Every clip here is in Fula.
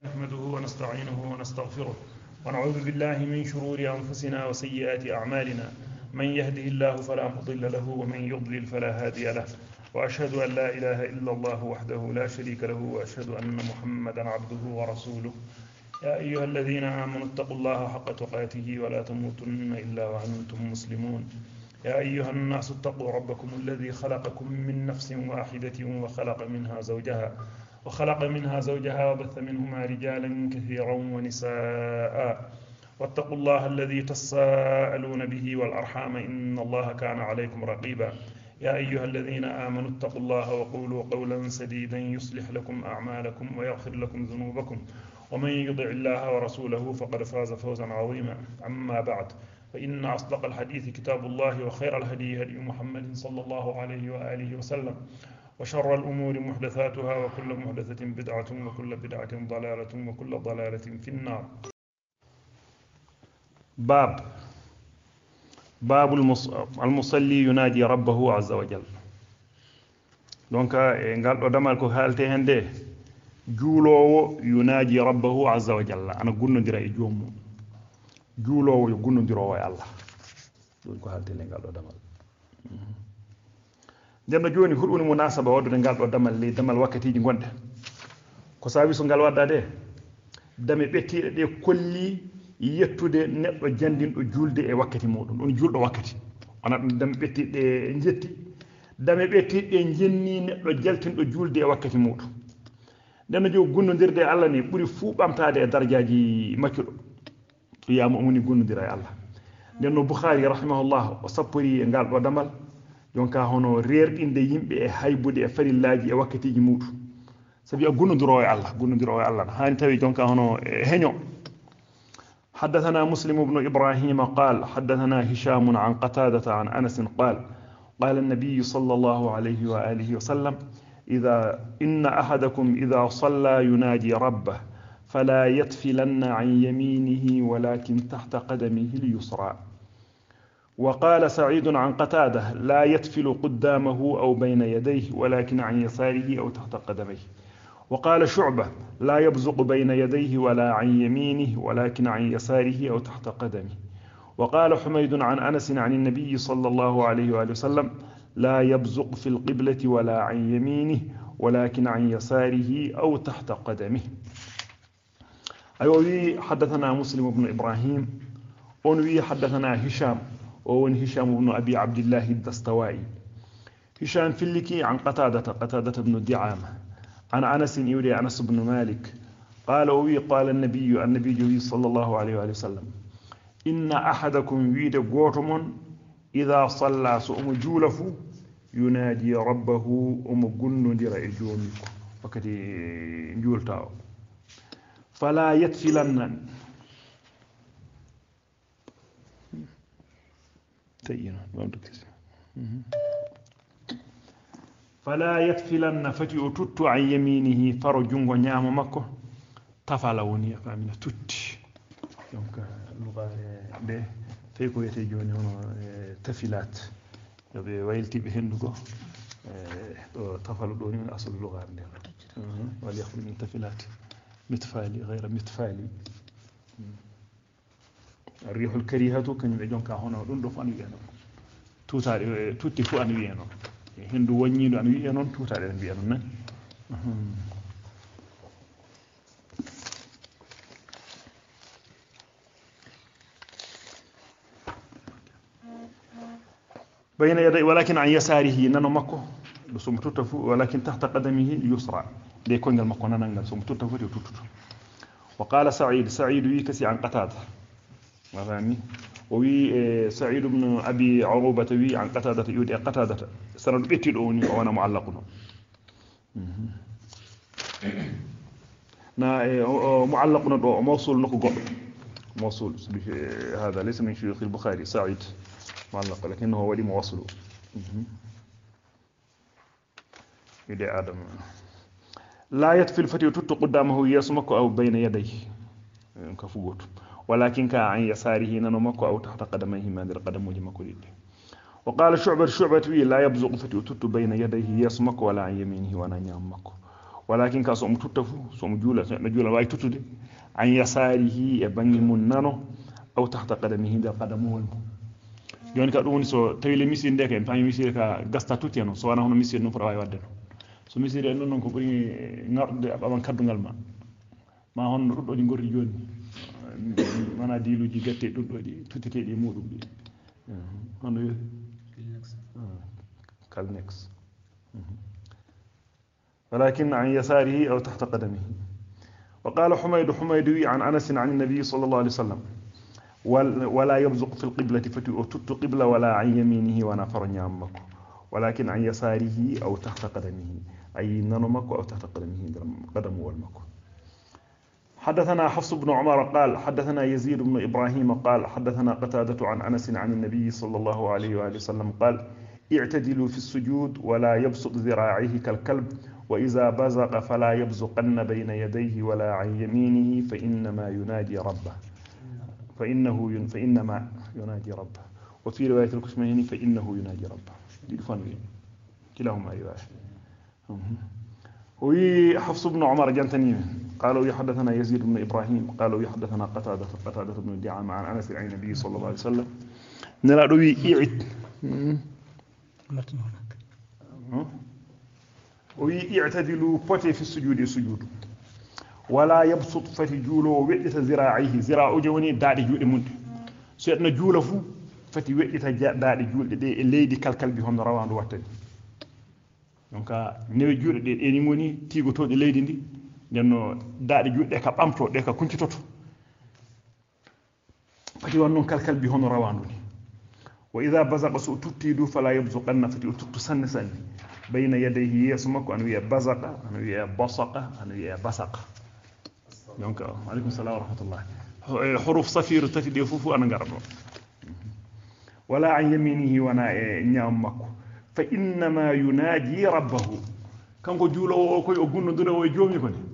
نحمده ونستعينه ونستغفره ونعوذ بالله من شرور أنفسنا وسيئات أعمالنا من يهده الله فلا مضل له ومن يضلل فلا هادي له وأشهد أن لا إله إلا الله وحده لا شريك له وأشهد أن محمدا عبده ورسوله يا أيها الذين آمنوا اتقوا الله حق تقاته ولا تموتن إلا وأنتم مسلمون يا أيها الناس اتقوا ربكم الذي خلقكم من نفس واحدة وخلق منها زوجها وبث منهما رجالا كثيرا ونساء واتقوا الله الذي تساءلون به والأرحام إن الله كان عليكم رقيبا يا أيها الذين آمنوا اتقوا الله وقولوا قولا سديدا يصلح لكم أعمالكم ويغفر لكم ذنوبكم ومن يطع الله ورسوله فقد فاز فوزا عظيما أما بعد فإن أصدق الحديث كتاب الله وخير الهدي هدي محمد صلى الله عليه وآله وسلم وشر الأمور محدثاتها وكل محدثة بدعة وكل بدعة ضلالة وكل ضلالة في النار. باب المصلي ينادي ربه عز وجل. دونك قال دمال كو حالتي هندي جولوو ينادي ربه عز وجل انا غونندira e joomu juulowo yo gonnondiro e Allah don ko halte le ngal do damal demna joni huruni munasaba waddude ngal do damal le damal wakkatiji gonde ko sawi so ngal wadda de dame bettide de kolli yettude neddo jandindo julde e wakkati modum don juldo wakkati ona dame bettide jetti dame bettide jenni neddo jaltindo julde e wakkati modum den jo gunnodirde Allah ni buri fu bamtaade e darjaaji maccudo to yama umuni gunnodira e Allah den no Bukhari rahimahullah o sappori e ngal do damal jonka hono reerdinde yimbe e haybude e farillaaji e wakkatiji mudu sabi a gunnodiro e Allah hani tawi jonka hono heño. حدثنا مسلم بن إبراهيم قال حدثنا هشام عن قتادة عن أنس قال قال النبي صلى الله عليه وآله وسلم إن أحدكم إذا صلى ينادي ربه فلا يتفلن عن يمينه ولكن تحت قدمه اليسرى. وقال سعيد عن قتادة لا يتفل قدامه أو بين يديه ولكن عن يساره أو تحت قدميه. وقال شعبة لا يبزق بين يديه ولا عن يمينه ولكن عن يساره أو تحت قدمه. وقال حميد عن أنس عن النبي صلى الله عليه وآله وسلم لا يبزق في القبلة ولا عن يمينه ولكن عن يساره أو تحت قدمه. أيوة حدثنا مسلم بن إبراهيم ونوي حدثنا هشام وون هشام بن أبي عبد الله الدستوائي. هشام في اللكي عن قتادة بن الدعامة عن أنس يولي أنس بن مالك قال قال النبي صلى الله عليه وآله وسلم إن أحدكم ويد غوتمون إذا صلى سوم جولفو ينادي ربه غنودير e joomiko wakati jultaaw فلا يتفلن فلا يتفلن فتي tuttu عن يمينه faro jungo nyaamo makko tafala woni famina tutti donc lugare be fay ko yete joni hono tafilat yobe wayltibe hendugo do tafalu do ni asul lugare de wal yakhruj min tafilat mitfali ghayra mitfali الريح الكريهة كن جونكا هنا دون دو فان وينو توتاري توتي فو ان وينو هندو ونيدو ان وينو توتاري ان وينو نا بين يدي ولكن عن يساره نانو مكو سوم توتفو ولكن تحت قدمه اليسرى دي كونغال مكو نانغال سوم توتفو دي توتو. وقال سعيد ويكسي عن قتادة ما فهمني وي سعيد بن أبي عروبة وي عن قتادة يودي قتادة سند بيتي دوني وانا معلق نا معلق موصول نكو غو موصول هذا ليس من شيوخ البخاري سعيد معلق لكنه هو ولي موصل يدي آدم لا يتفل فتي تت قدامه يسمك أو بين يديه كفوت ولكن كان عن يساره ننمك أو تحت قدميه ما در قدمه مكو دي. وقال شعبة لا يبزق فتي تت بين يديه يسمك ولا عن يمينه ولا يمك walakin ka somo tutta fu somo juula so juula way tuttude an yasarihi e bangi mun nano aw tahta qadamihi nder qadamuwol mo joni ka ɗum woni so tawi le misiri nde ka en paami misiri ka gasta tutti no so wana hono misiri non fota wawi wadde non so misiri en non ko ɓuri ŋarɗude a ɓaman kaddugal ma honno ɗuɗɗoji gorri joni mana diluji gatte ɗuɗɗoji tuttiteɗi muɗum ɗi hono yo kalnex ولكن عن يساره أو تحت قدمه. وقال حميد عن أنس عن النبي صلى الله عليه وسلم ولا يبزق في القبلة فتؤتت قبلة ولا عن يمينه ونفر نعمك ولكن عن يساره أو تحت قدمه أي ننمك أو تحت قدمه والمك. حدثنا حفص بن عمر قال حدثنا يزيد بن إبراهيم قال حدثنا قتادة عن أنس عن النبي صلى الله عليه وآله وسلم قال اعتدلوا في السجود ولا يبسط ذراعيه كالكلب وإذا بزق فلا يبزقن بين يديه ولا عن يمينه فإنما ينادي ربه فإنما ينادي ربه وفي رواية الكشميهني فإنه ينادي ربه كلاهما رواية. وحفص بن عمر جنتني قالوا يحدثنا يزيد بن إبراهيم قالوا يحدثنا قتادة بن دعامة عن أنس عن النبي صلى الله عليه وسلم نرى روي ويعتدلوا فتي في السجود ولا يبسط فتي جولو ويدت ذراعيه ذراع جوني دادي جودي مند سيتنا جولا فو فتي ويدت دادي جولde de leydi kalkal bi hono rawandu wattani donc newe juude de eni ngoni tigotoje leydi ndi denno daadi juude ka bamto de ka kuncitoto fati won non kalkal bi hono rawandu ni wa idha bazaqa su tuttidu fala yabzuqanna fati tuttu sanne bayna yadayhi yasmako an wiya bazaqa an wiya basaqa an wiya basaqa donc alaykum salam wa rahmatullah huruf safir tati de fufu an ngardo wala an yaminihi wana nyamako fa innama yunaji rabbahu kanko juulowo koy o gunnodira o joomi ko ne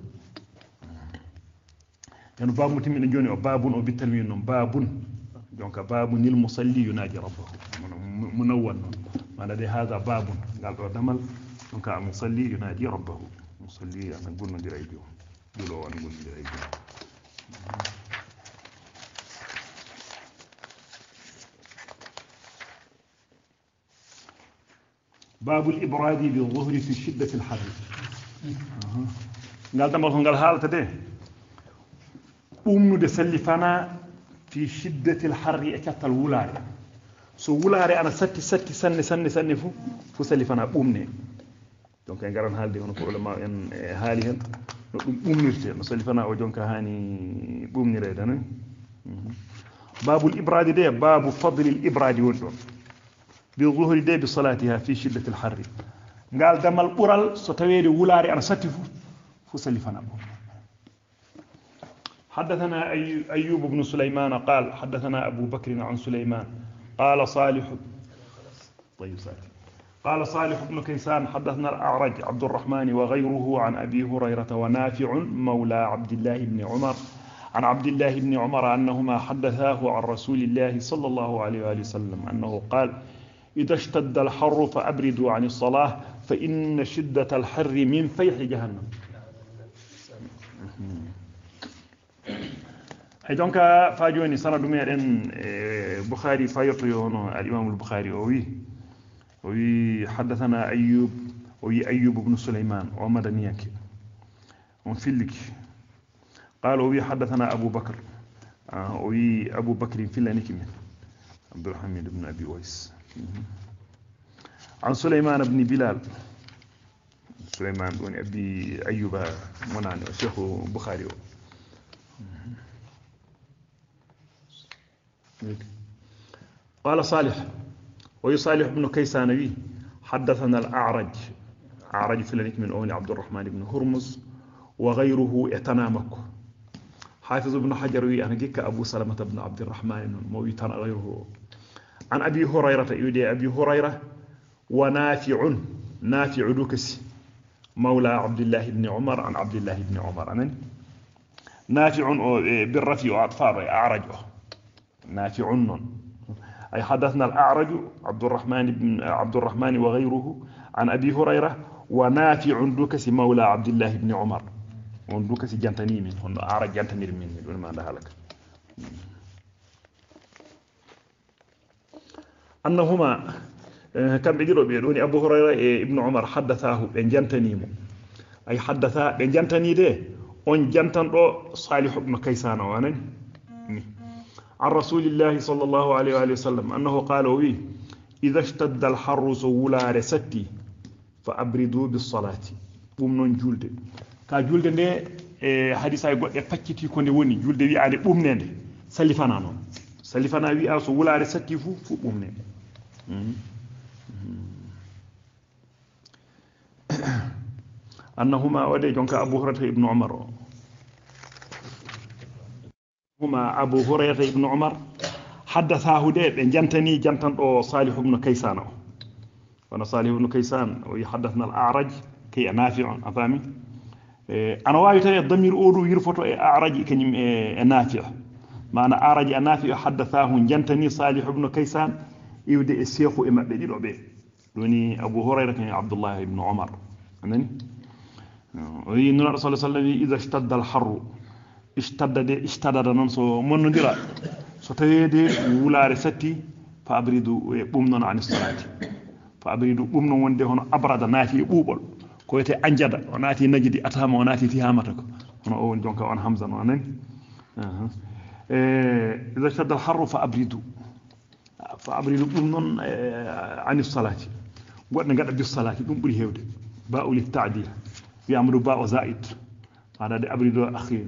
en babu timina joni o babun o bittanmi non babun donc babun lil musalli yunaji rabbahu munawwan mana de hada babun gal do damal donc a musalli yunaji rabbahu musalli an gunnodira e joom juulowo an gunnodira e joom باب الإبراد بالظهر في شدة الحر قال دمال قال حالته ده أمنو ده سلفنا في شدة الحر أكثر الولار سو ولار أنا ستي سنة فو سلفنا أمني donc en garan halde hono ko ulama en haali hen no dum umnirte no salifana o jonka hani bumnirede non babul ibradi de babu fadl al ibradi wonɗon بالظهر دي بصلاتها في شدة الحر قال دمال قرال ستويري ولاري أنا ستفو فسلفنا حدثنا أيوب بن سليمان قال حدثنا أبو بكر عن سليمان قال صالح قال صالح بن كيسان حدثنا الأعرج عبد الرحمن وغيره عن أبي هريرة ونافع مولى عبد الله بن عمر عن عبد الله بن عمر أنهما حدثاه عن رسول الله صلى الله عليه وآله وسلم أنه قال إذا اشتد الحر فأبردوا عن الصلاة فإن شدة الحر من فيح جهنم. هاي دونك فاجوني سند ميدن بخاري فايطو الإمام البخاري وي حدثنا أيوب بن سليمان ومدنيك وفيلك قال وي حدثنا أبو بكر وي أبو بكر فيلانيك من عبد الحميد بن أبي ويس عن سليمان بن بلال سليمان بن أبي أيوب منان الشيخ بخاري قال صالح ويصالح بن كيسانوي حدثنا الأعرج في لنك من أولي عبد الرحمن بن هرمز وغيره اتنامك حافظ بن حجر أنا جيك أبو سلمة بن عبد الرحمن مويتان غيره عن أبي هريرة يودي أبي هريرة ونافع دوكس مولى عبد الله بن عمر عن عبد الله بن عمر أنا نافع بالرفي وأطفال أعرج نافع أي حدثنا الأعرج عبد الرحمن وغيره عن أبي هريرة ونافع دوكسي مولى عبد الله بن عمر دوكسي جانتاني من هون أعرج جانتاني من دون ما دهلك أنهما كم بيجروا بيروني أبو هريرة ابن عمر حدثاه بنجانتاني أي حدثا بنجانتاني ده on jantanɗo salih ibn kaysan o anani عن رسول الله صلى الله عليه وآله وسلم أنه قال وي إذا اشتد الحر سولا رستي فأبردوا بالصلاة بومنون جولد كا جولد ne hadisa godde facciti ko ne woni julde wi ade bumnede salifana non salifana wi a so wulare satti fu bumnede أنهما ودي جونك أبو هريرة ابن عمر هما أبو هريرة ابن عمر حدثاه ده جنتني جنتن أو صالح بن كيسان وأنا صالح بن كيسان ويحدثنا الأعرج كي نافع أفهمي أنا وايت الضمير أورو يرفض أعرج كنيم نافع ما أنا أعرج نافع حدثاه جنتني صالح بن كيسان يودي السيخ إما بديل أبي دوني أبو هريرة كان عبد الله بن عمر أنني وين الرسول صلى الله عليه وسلم إذا اشتد الحر اشتد ننسو من ندرا ستيدي ولا رستي فأبردوا بومنا عن الصلاة فأبردوا بومنا وندي هنا أبرد ناتي بوبل كويتي أنجد وناتي نجدي أتهم وناتي تهامتك هنا أول جونك وأن حمزة وأنني إذا اشتد الحر فأبردوا بومنا عن الصلاة وأنا قاعد بالصلاة دون بري هيودي باء للتعديل يعمل باء زائد هذا ده أبرد أخير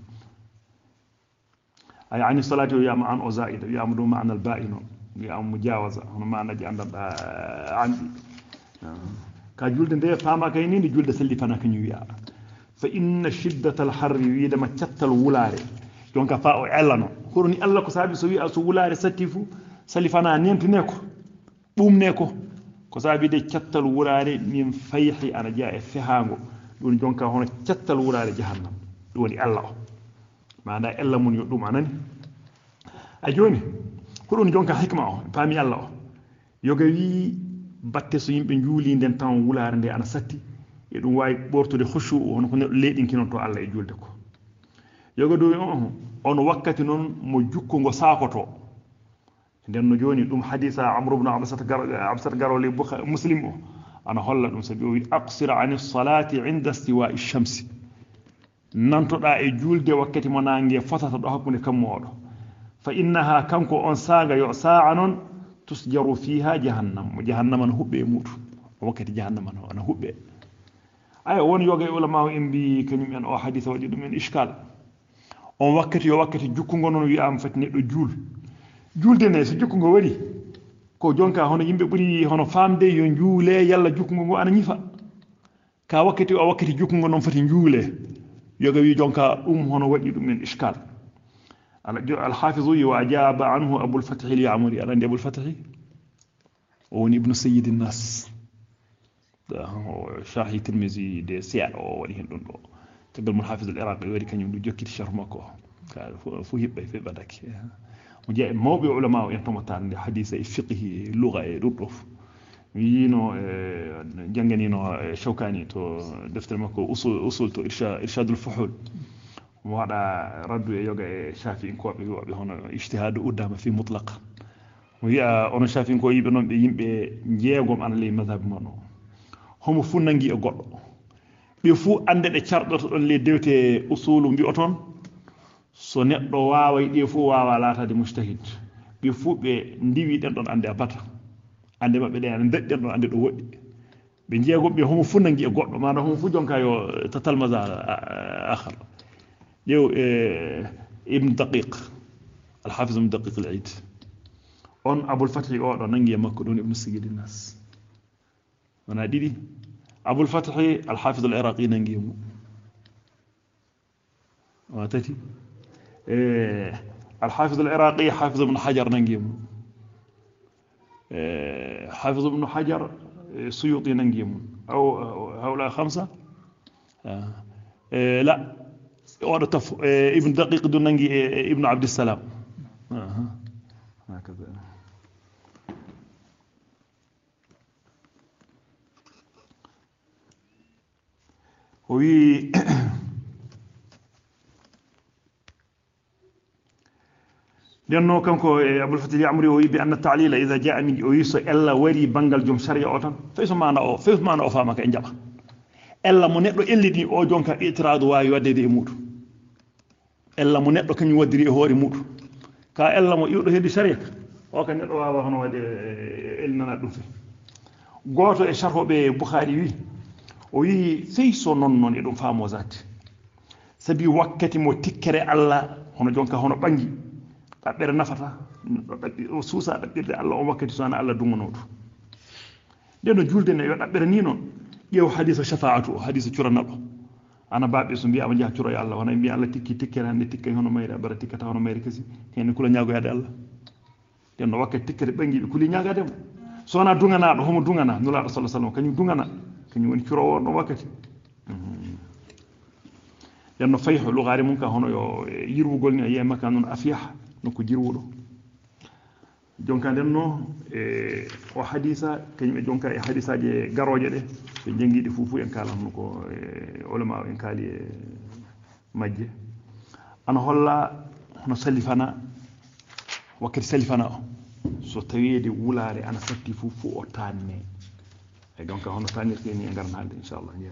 أي عن الصلاة يعمل عن زائد يعمل معنى البائن يعمل مجاوزة هنا معنى جاند عندي كجلد ده فما كينين جلد سلي فنا كنيويا فإن شدة الحر يدا ما تتل ولاري دونك فاو علنا خورني الله كسابي سوي أسو ولاري ستيفو سلي فنا نينتنيكو بوم نيكو ko sabi de ciattal wurare min fayhi ana jaa e fehango don jonka hono ciattal wurare jahannam doni Allah o manda ella mun yo dum anani a joni ko don jonka hikma o fami Allah o yoga wi batte so yimbe juuli den tan wulare de ana satti e dum way bortude khushu hono ko leedin kinon to Allah e julde ko yoga do on wakkati non mo jukko ngo sakoto den no joni dum hadisa amr ibn absat garoli muslim o ana holla dum sabi o wi aqsir an as-salati 'inda istiwa'i ash-shams nantoda e julde wakkati mo nange fotata do hakkunde kam modo fa innaha kanko on saga yo sa'anon tusjaru fiha jahannam an hubbe mudu wakkati jahannam ana hubbe ay won yoga e ulama o imbi kanyum en o hadisa wadi dum en iskal on wakkati yo wakkati jukkungo non wi am fati neddo juul julde ne so jukkungo wari ko jonka hono yimbe buri hono famde yo juule yalla jukkungo go ana nyifa ka wakkati o wakkati jukkungo non fati juule yoga wi jonka hono wadi dum en iskal al hafizu wa ajaba anhu abul fath al ya'muri alandi abul fath woni ibn sayyid an-nas sharhi tirmizi de si'a o wadi hen don do tabal muhafiz al-iraqi wadi kanyum du jokkiti sharh makko ka fu hibbe fi badaki وجاء موضوع علماء ينتمتان حديث الفقه اللغة رطف ينو جنجنينو شوكاني تو دفتر مكو أصول تو إرشاد الفحول وهذا رد يوجا شافي إنكو بهنا اجتهاد قدام في مطلق وهي أنا شافي إنكو يبنون بيجيهم أنا لي مذهب منو هم فننجي أقول بيفو عند الشرط اللي دوتي أصول بيوتون so neddo waaway de fu waawa laatade mujtahid be fu be ndiwi den don ande abata ande mabbe de ande den don ande do woddi be jeego be homo fu nangi e goddo maana homo fu jonka yo tatal mazal akhar yow ibn daqiq al hafiz ibn daqiq al aid on abul fath o do nangi makko don ibn sayyid an-nas wana didi abul fath al hafiz al iraqi nangi mo watati الحافظ العراقي حافظ ابن حجر ننجيم حافظ ابن حجر سيوطي ننجيم أو هؤلاء خمسة لا ابن دقيق دون ننجي ابن عبد السلام هكذا wi لأنه كم كو أبو الفتح اليعمري وي بأن التعليل إذا جاء من يويس إلا وري بنجل جم شريعة أوتان فيس ما أنا أفهمك إن جابا إلا منetɗo ellidi o jonka itiradu wawi waddede e muɗum ella mo neɗɗo kañum waddiri e hoore muɗum ka ella mo iwɗo heddi sharia o ka neɗɗo wawa hono wadde elnana ɗum fe goto e sharhoɓe Bukhari wi o wi sey so non e ɗum faamo zati sabi wakkati mo tikkere Allah hono jonka hono ɓangi ɗaɓɓere nafata o suusa ɗaɓɓirde Allah on wakkati so ana Allah dungano ɗum nden no julde ne yo ɗaɓɓere ni noon ƴeew hadisa shafa'atu o hadisa curanaɗo ana baɓe so mbiya ama jaha curo e Allah wona mbiya Allah tikki tikkere hande tikkay hono mayre a bara tikkata hono mayre kasi hen kula ñagoyade Allah nden no wakkati tikkere ɓangiɓe kuli ñagademo so wona dunganaɗo homo dungana nulaɗo sallah sallam kañum dungana kañum woni curowo on ɗon wakkati nden no fayho lugare mum ka hono yo yirwugol ni a yiya makka noon afiyaha nokko jirwuɗo jonka nden no o hadisa kañum e jonka e hadisaji garoje ɗe ɓe jengiɗi fofu en kala hono ko ulama en kaali e majje ana holla hono salifana wakkati salifana o so tawede wulare ana satti fofu o tanne e donc hono tannirte ni e ngaran haalde inchallah jeeya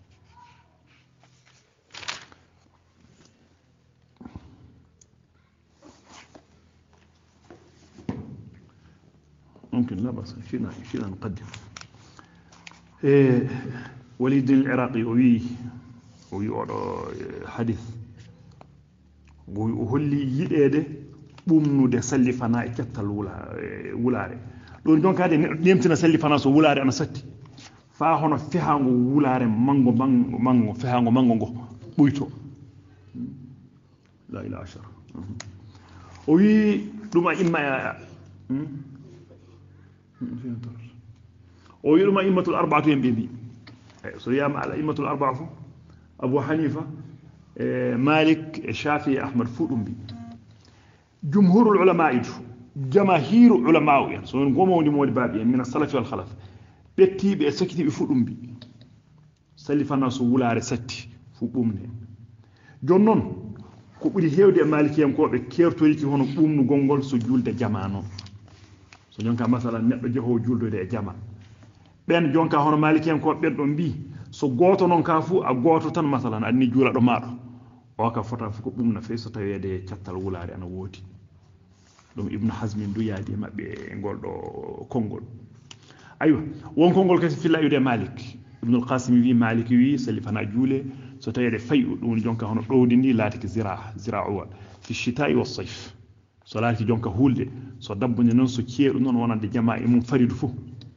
ممكن لا بس فينا نقدم وليد العراقي وي حديث وهولي يدede ɓumnude sallifana e kettal wulaare ɗon donc hade nemtina sallifana so wulaare ana satti fa hono fehango wulaare mango fehango mango ngo ɓuyto la ilaha ashar o wi ɗuma imma o yirma immatul arba'atu en bi so yama al immatul arba'atu Abu Hanifa Malik Shafi Ahmad fudum bi jumhurul ulama jamaahir ulama en so gomo woni modi babi en min as-salaf wal khalaf bettibe e sakitibe fudum bi salifana so wulare satti fu ɓumne jon non ko ɓuri hewde e maliki en ko ɓe kertoriki hono ɓumnu gongol so julde jama non so jonka masalan neɗɗo jehowo juldoyde e jama ɓen jonka hono maliki en ko ɓen ɗon mbi so goto non ka fu a goto tan masalan adni juulaɗo maɗo o ka fota fu ko ɓumna fe so tawede cattal wulare ana woodi ɗum Ibnu Hazmin du yaadi e maɓɓe e ngol ɗo konngol aywa won konngol kasi filla yude Malik Ibnul Qasim wi Malik wi salifana juule so tawede fayu ɗum woni jonka hono ɗowdi ndi laati ko zira'u fi shita'i was sayf so laati jonka hulde so dabbude non so ceeɗu non wonande jama e mum faridu fu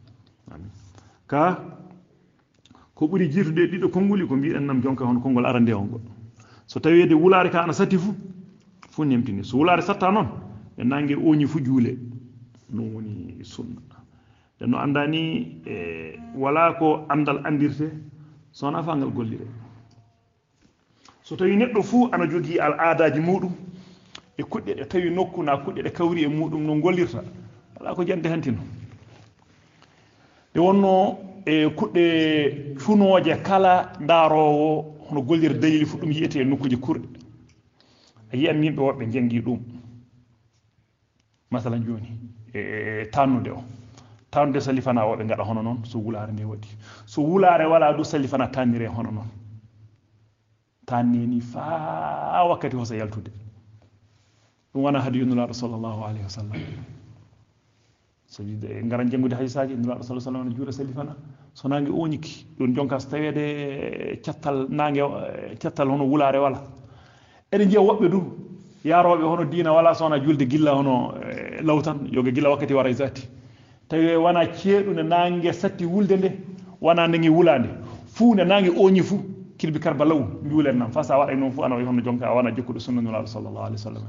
ka ko ɓuri jirtude ɗiɗo konnguli ko mbiɗen nam jonka hono konngol arande on ngol so tawede wulaare ka ana satti fu nemtini so wulaare satta noon e nangue oñi fu juule non woni sunna den no andani wala ko andal andirte sona fangal gollire so tawi neɗɗo fu ana jogii al aadaji muɗum e kuɗɗe ɗe tawi nokku na kuɗɗe ɗe kawri e muɗum no gollirta wala ko jande hantino de wonno e kuɗɗe funooje kala ndaarowo hono gollir dalili fu ɗum yiyete e nokkuji kurɗe a yiyam yimɓe woɓɓe jengi ɗum masalan joni e tannude salifana woɓe ngaɗa hono noon so wulaare nde waɗi so wulaare wala du salifana tannire hono noon tanneni faa wakkati hosa yaltude ɗum wona hadi nulaaɗo sallllahu alayhi wa sallam sabi ngaran janngude hadisaji nulaaɗo sallah sallam ne juura salifana so nangue oñiki ɗum jonka so tawede cattal hono wulaare wala eɗen jiya woɓɓe du yaroɓe hono diina wala sowona julde gilla hono lawtan yoga gilla wakkati wara e zati tawi wona ceeɗu ne nangue satti wulde nde wona ndeŋi wulande fuu nde nangue oñi fuu kilbi karba law juulen nam fa sa waɗa noon fuu ana way hono jonka a wona jokkuɗo sunna nulaaɗo sallllahu alih w sallam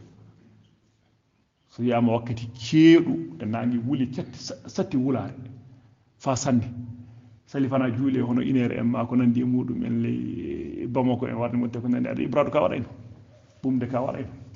so yama wakkati ceeɗu e nangue wuli satti wulaare fa sanne salifana juule hono inere en ma ko nandi e muɗum en ley Bamako en warde modde ko nandi aɗa ibradu ka waɗayno ɓumde ka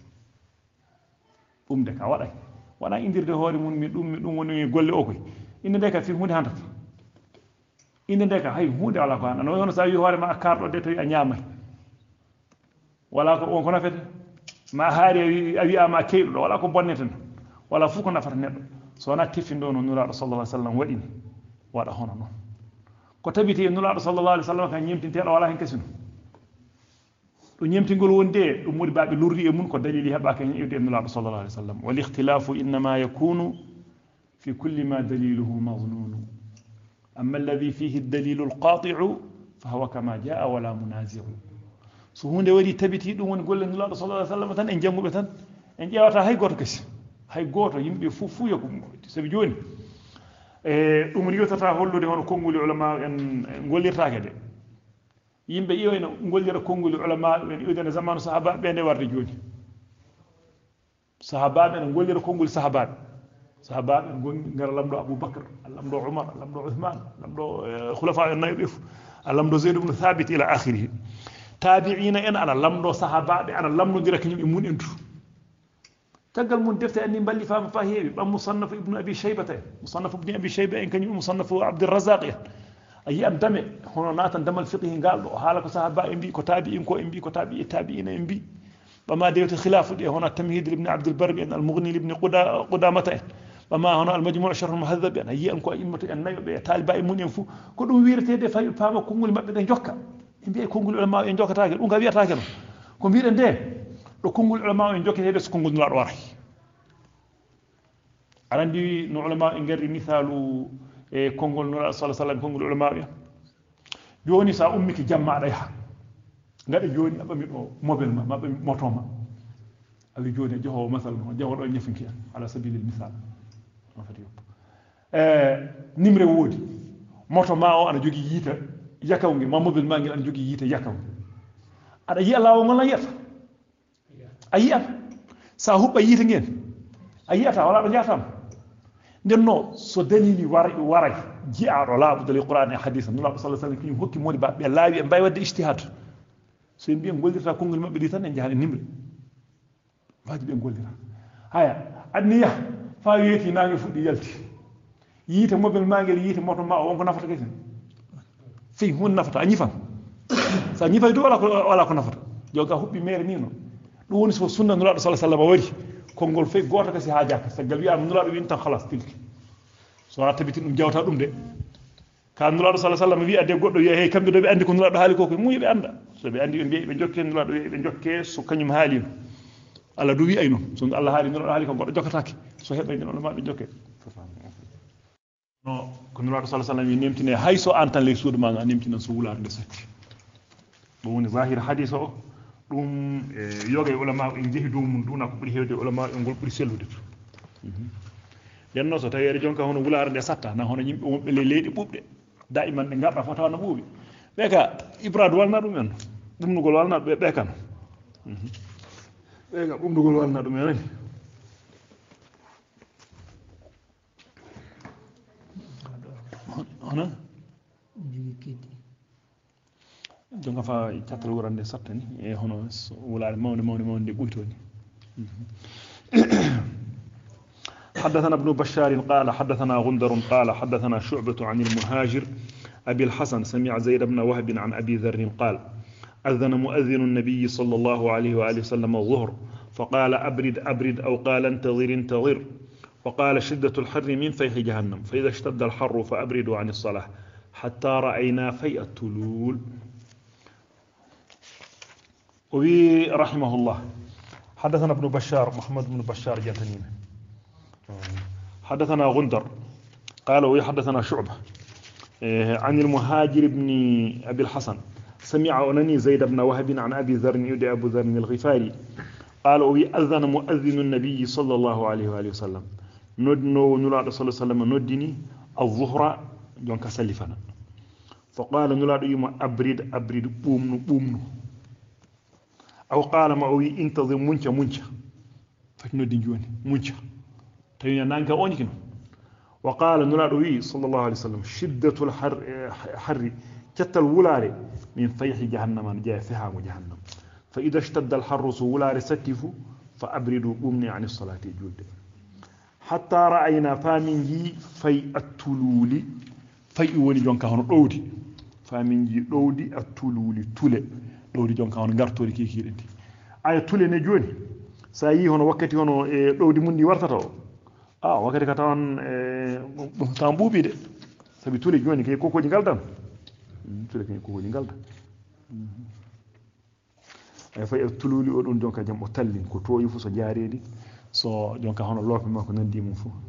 waɗay wona indirde hoore mum mi ɗum woni golle o koy inde nde ka fi hunde handata inde nde ka hay hunde wala ko an no hono sa wi hoore ma karɗo de tawi a ñaamay wala ko on ko nafete ma haari a wiyama keyɗuɗo wala ko bonneten wala fof ko nafata neɗɗo so wona teffindo no nulaaɗo sallallah alih sallam waɗini waɗa hono noon ko tabiti e nulaaɗo sallallah alih sallam kan ñemtinteɗo wala hen kasino ɗo ñemtingol woni de ɗum woni baɓe lurri e mun ko dalili heɓaka hen iwde e nulaaɗo sallallah alih sallam wal ihtilafu innama yakunu fi kulli ma daliluhu maznunu amma alladi fihi dalilu alqati'u fahuwa kama jaa wala munazi'u so hunde waɗi tabiti ɗum woni golle nulaaɗo sallallah alih sallam tan en jannguɓe tan en ƴewata hay goto kasi hay goto yimɓe fof fuuya ko sabi joni ɗum woni yettata hollude hono konnguli ulama en gollirtake de yimɓe ƴeewino gollira konnguli ulama en iwdene zamanu sahabaɓe ɓe nde warde joni sahabaɓe ene gollira konnguli sahabaɓe sahabaɓe gara lamɗo aboubacre lamɗo oumar lamɗo ouhman lamɗo khulafa en nayyo ɓe fof a lamɗo zeyd ibnu thabit ila akhirihi tabiina en ana lamɗo sahabaɓe ana lamdodira kañum e mun en tu taggal mun defte anni balli fama fa heewi ɓam musannafu ibnu abi shaybata en musannafu ibni abi shayba en kañum musannafu abdourazaq en a yiyat dame hono naatan damal fiqhi ngal ɗo haala ko sahaba en mbi ko tabi'in ko en mbi ko tabi'ina en mbi ɓama dewte khilafu ɗi hono tamhid ibni abdoulbarri en almughni ibni qudamata en ɓama hono almajmou sharh almuhadab en a yiyan ko immatu en nayoɓe e taliba e mun en fou ko ɗum wiretede fawi paama konnguli maɓɓe ɗe jokka e mbiya konnguli ulama en jokkatake ɗum ka wiyatake no ko mbiɗen nde ɗo konngol ulama en jokketede so konngol nulaɗo waray aɗa andi no ulama en gardi misalu e konngol nulaɗo sa sallam konngol ulama en joni sa ummiki jamma aɗa yaha gaɗa joni a ɓami ɗo mobile ma ɓami moto ma a wi joni jehowo masal no jehoɗo ñafinki en ala sabilil misal on fati yoppa nimre woodi moto ma o aɗa jogui yiita yakawge ma mobile ma guel aɗa jogui yiita yakawge aɗa yiya lawol ngol a yiyata a yiyata sa huɓɓa yiita nguen a yiyata wala ɗo jatama nden no so dalili waray jiyaɗo laaɓudal qur'an e hadisa nulaɓo sallah sallam kañum hokki moni baɓe laawi e mbawi wadde ijtihad so en mbiya gollirta konngol maɓɓe ɗi tan en jahan e nimre waji ɓe gollira haya adni yaha fa weeti nangue fuɗɗi yalti yiite mobile ma guel yiite moto ma o wonko nafata kadi feyi hunde nafata a ñifan sa ñifay to wala ko nafata joga huɓɓi mere ni no ɗum woni so sunna nulaɗo sallah sallam wari konngol fey goto kasi ha jakka saggal wiyama nulaɗo win tan halas tilki so wona tabiti ɗum jawta ɗum de ka nulaɗo sallah sallam wiya de goɗɗo wiya hey kamɓe ɗo ɓe andi ko nulaɗo haali ko koye muyi ɓe anda so ɓe andi ɓe mbiya ɓe jokke nulaɗo wiya ɓe jokke so kañum haalino Allah du wi ay non so Allah haali nulaɗo haali ko goɗɗo jokkatake so heɓayde noon ma ɓe jokke no ko nulaɗo sallah sallam wi nemtine hay so an tan ley suudu ma a nemtinan so wulare nde satti ɗum woni zahir hadis o ɗum yoga e ulama en jeehi dow mum ɗuna ko ɓuuri hewde ulama e ngol ɓuuri sellude to nden noon so tawi jonka hono wulare nde satta na hono yimɓe wonɓe ley leyɗe ɓuuɓɗe daiman ɗe gaɓa fo tawa no ɓuuɓi ɓe ka ibrade walna ɗum en ɓumnugol walna ɗum ɓe kan ɓe ka ɓumnugol walna ɗum en ani hono jonka fa cattal wurande satta ni e hono wulare mawde nde ɓuyto ni حدثنا ابن بشار قال حدثنا غندر قال حدثنا شعبة عن المهاجر أبي الحسن سمع زيد بن وهب عن أبي ذر قال أذن مؤذن النبي صلى الله عليه وآله وسلم الظهر فقال أبرد أبرد أو قال انتظر انتظر وقال شدة الحر من فيح جهنم فإذا اشتد الحر فأبردوا عن الصلاة حتى رأينا فيء التلول وبي رحمه الله حدثنا ابن بشار محمد بن بشار جاتنين حدثنا غندر قال ويحدثنا شعبة عن المهاجر بن أبي الحسن سمع أنني زيد بن وهب عن أبي ذر يدعى أبو ذر الغفاري قال ويأذن مؤذن النبي صلى الله عليه وآله وسلم نودنو نلاد صلى الله عليه وسلم نودني الظهر جونك سلفنا فقال نلاد يوم أبرد أبرد بومنو بومنو أو قال ما وي انتظر منشا منشا فنودين جوني منشا تينا نانكا اونيكن وقال نلادوي صلى الله عليه وسلم شدة الحر كتل ولاري من فيح جهنم جاء فيها جهنم فإذا اشتد الحر سولاري ستفو فأبردوا أمني عن الصلاة جود حتى رأينا فامنجي في التلول fayi woni jonka hono ɗowdi famin ji ɗowdi a tululi tule ɗowdi jonka hono gartori kikiɗe ndi aya tule ne joni sa yi hono wakkati hono e ɗowdi mun ndi wartata o wakkati ka tawan ɗum tan ɓuuɓi de sabi tule joni kay kokoji galdan tule kay kokoji galdan ay fay tululi o ɗum jonka jam o tallin ko toyi fu so jaaredi so jonka hono loope makko nandi mum fu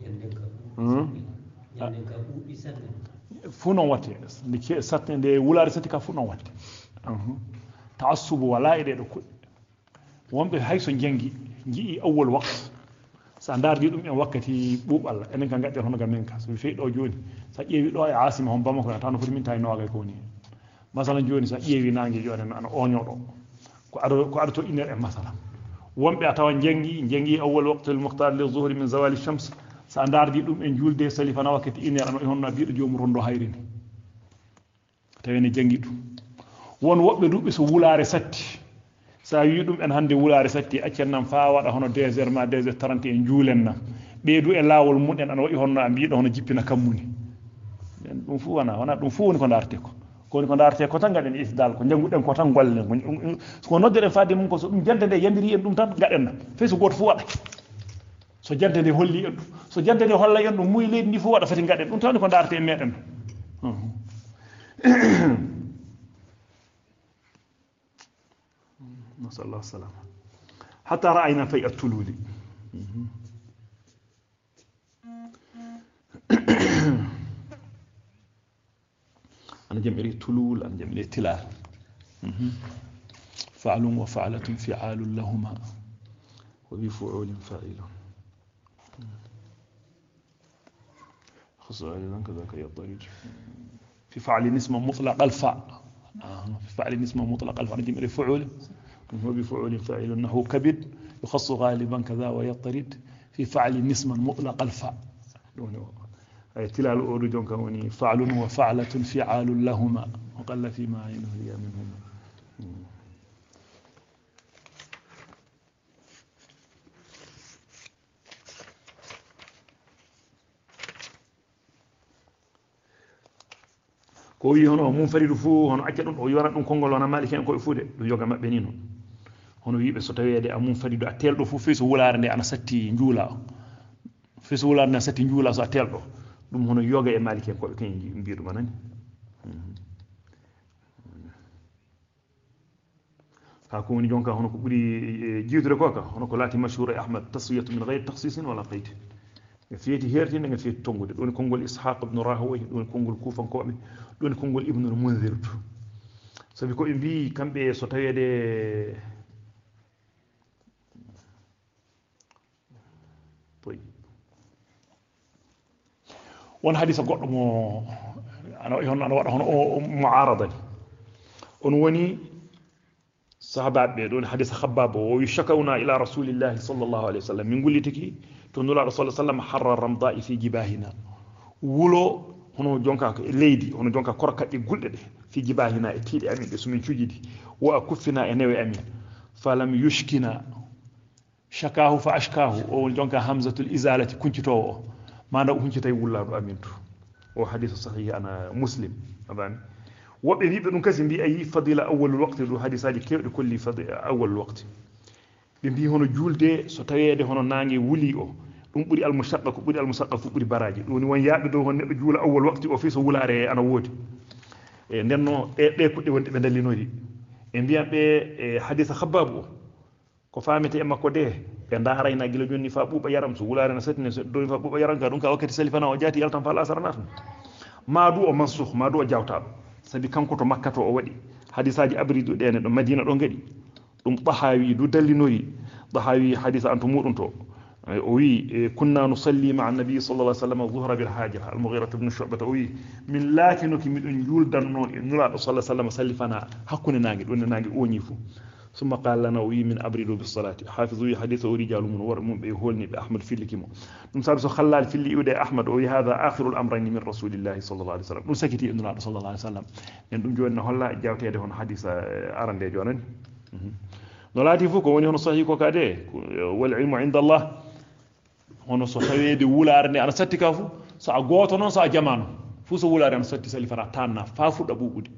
fu non watte nde satte nde wulaare satti ka fu non watte taassubu wala e ɗeɗo kuɗɗe wonɓe hayso jengi jii awwal waqt sa dardi ɗum en wakkati ɓuuɓalla enen ka gaɗɗen hono ga men ka so fewi ɗo joni sa ƴeewi ɗo e asima hon bamako a tawno foti min tawi nowagay ko woni hen masalan joni sa ƴeewi nangue joni ana oñoɗo ko aɗa to inere e masala wonɓe a tawa jengi awwal waqtul muhtar li zuhri min zawali shams sa dardi ɗum en julde salifana wakkati inere ano honno biɗo jomum rondo hayrini tawi ne jengi ɗum won woɓɓe duɓɓe so wulare satti sa wi ɗum en hande wulare satti accen nam fa waɗa hono 2h ma 2h30 en juulen nam ɓeydu e lawol muɗen ana waɗi honno a mbiɗo hono jippina kammuni ɗum fu wona ɗum fu woni ko darte ko kowoni ko darte ko tan gaɗen isdal ko jangguɗen ko tan gollen ko noddeɗen fadde mum ko so ɗum jante nde yandiri en ɗum tan gaɗen na fey so goto fu waɗa so jante nde holli en ɗum so jante nde holla en ɗum muy leydi ndi fu waɗa foti gaɗen ɗum tawni ko darte e meɗen نسأل الله السلامة حتى رأينا في التلولي أنا جمعي تلول أنا جمعي تلال فعل وفعلة فعال لهما وبفعول فاعل خصوصا كذاك يضطرد في فعل اسم مطلق الفعل في فعل اسم مطلق الفعل جمعي فعول وبفعول فاعل انه كبد يخص غالبا كذا ويضطرد في فعل نسما مطلق الفعل اي تلال اودو جونكا وني فعل وفعلة فعال لهما وقل فيما عينه هي منهما ko wi hono munfaridu fu hono acca ɗum o yora ɗum konngol wona maliki en koye fuude ɗum yoga maɓɓe ni noon hono wiɓe so tawede a munfaridu a telɗo fu fey so wulare nde ana satti njuula o fey so wulare nde a satti njuula so a telɗo ɗum hono yoga e maliki en koɓe kañum mbiɗuma nani ha ko woni jonka hono ko ɓuuri jiitude ko ka hono ko laati mashhur e ahmad taswiyatu min gayri takhsisin wala qayd nga feeti hertinde nga feeti tongude ɗon konngol ishaq ibn rahawayh ɗon konngol kufankoɓe ɗon konngol ibnul munzir to sabi ko ɓe mbi kamɓe so tawede won hadisa goɗɗo mo ana waɗa hono muaradani on woni sahabaɓe ɗon hadisa khabbab o wi shakawna ila rasulillahi sallallahu alayhi wa sallam min gullitiki to nulaɗo sallah sallam harra ramda'i fi jibahina wulo hono jonka ko e leydi hono jonka korkaɗɗe gulɗe ɗe fi jibahina e tiiɗe amin ɗe somin cujidi wo a kuffina e newe amin falam yushkina shakahu fa ashkahu o woni jonka hamzatul isalati kuncitowo o manda o huncitay wullaɗo amin to o hadithu sahih ana muslim abani woɓɓe wiɓe ɗum kasi mbi ayi fadila awwalul waqti ɗo hadisaji kewɗe kolli awwalul waqti ɓe mbi hono julde so tawede hono nangue wuli o ɗum ɓuuri almusaqqa ko ɓuuri almusaqqa fu ɓuuri baraji ɗum woni yaaɓe dow hon neɗɗo juula awwal waqti o fi so wulare ana woodi e ndenno ɗe kuɗɗe wonde ɓe dallinori e mbiyan ɓe e hadisa khabbab o ko famete e makko de ɓe darayna gila jonni fa ɓuuɓa yaram so wulare na satine so doni fa ɓuuɓa yaram ka ɗum ka wakkati salifana o jaati yaltan fa lasara tan madu o mansukh madu o jawtaɗo sabi kanko to makka to o waɗi hadisaji abridu ɗene ɗo madina ɗo gaɗi ɗum tahawi du dallinori tahawi hadisa anto muɗum to o wi kunna nusalli ma annabi sallallahu alaihi wasallam dhuhra bil hajira al mughira ibn shu'bah o wi min laatinoki miɗon juldanno e nulaɗo sallallahu alaihi wasallam sallifana hakkunde nangue ɗon nangue oñi fu ثم قال لنا وي من أبردوا بالصلاة حافظوا حديث رجال من ورمون بيهولني بأحمد في اللي كمو نمسابس خلال في اللي يودي أحمد وهذا آخر الأمرين من رسول الله صلى الله عليه وسلم نسكتي إنه صلى الله عليه وسلم ندم جوان هلا جاوتي هون حديث أرن دي جوانن نولاتي فوق وني هون صحيح كوكادي والعلم عند الله هون صحيح دي ولا أرني أنا ستكافو سأقوت نون سأجمانو فوسو ولا ران سوتي سالي فنا تانا فافو دبوبودي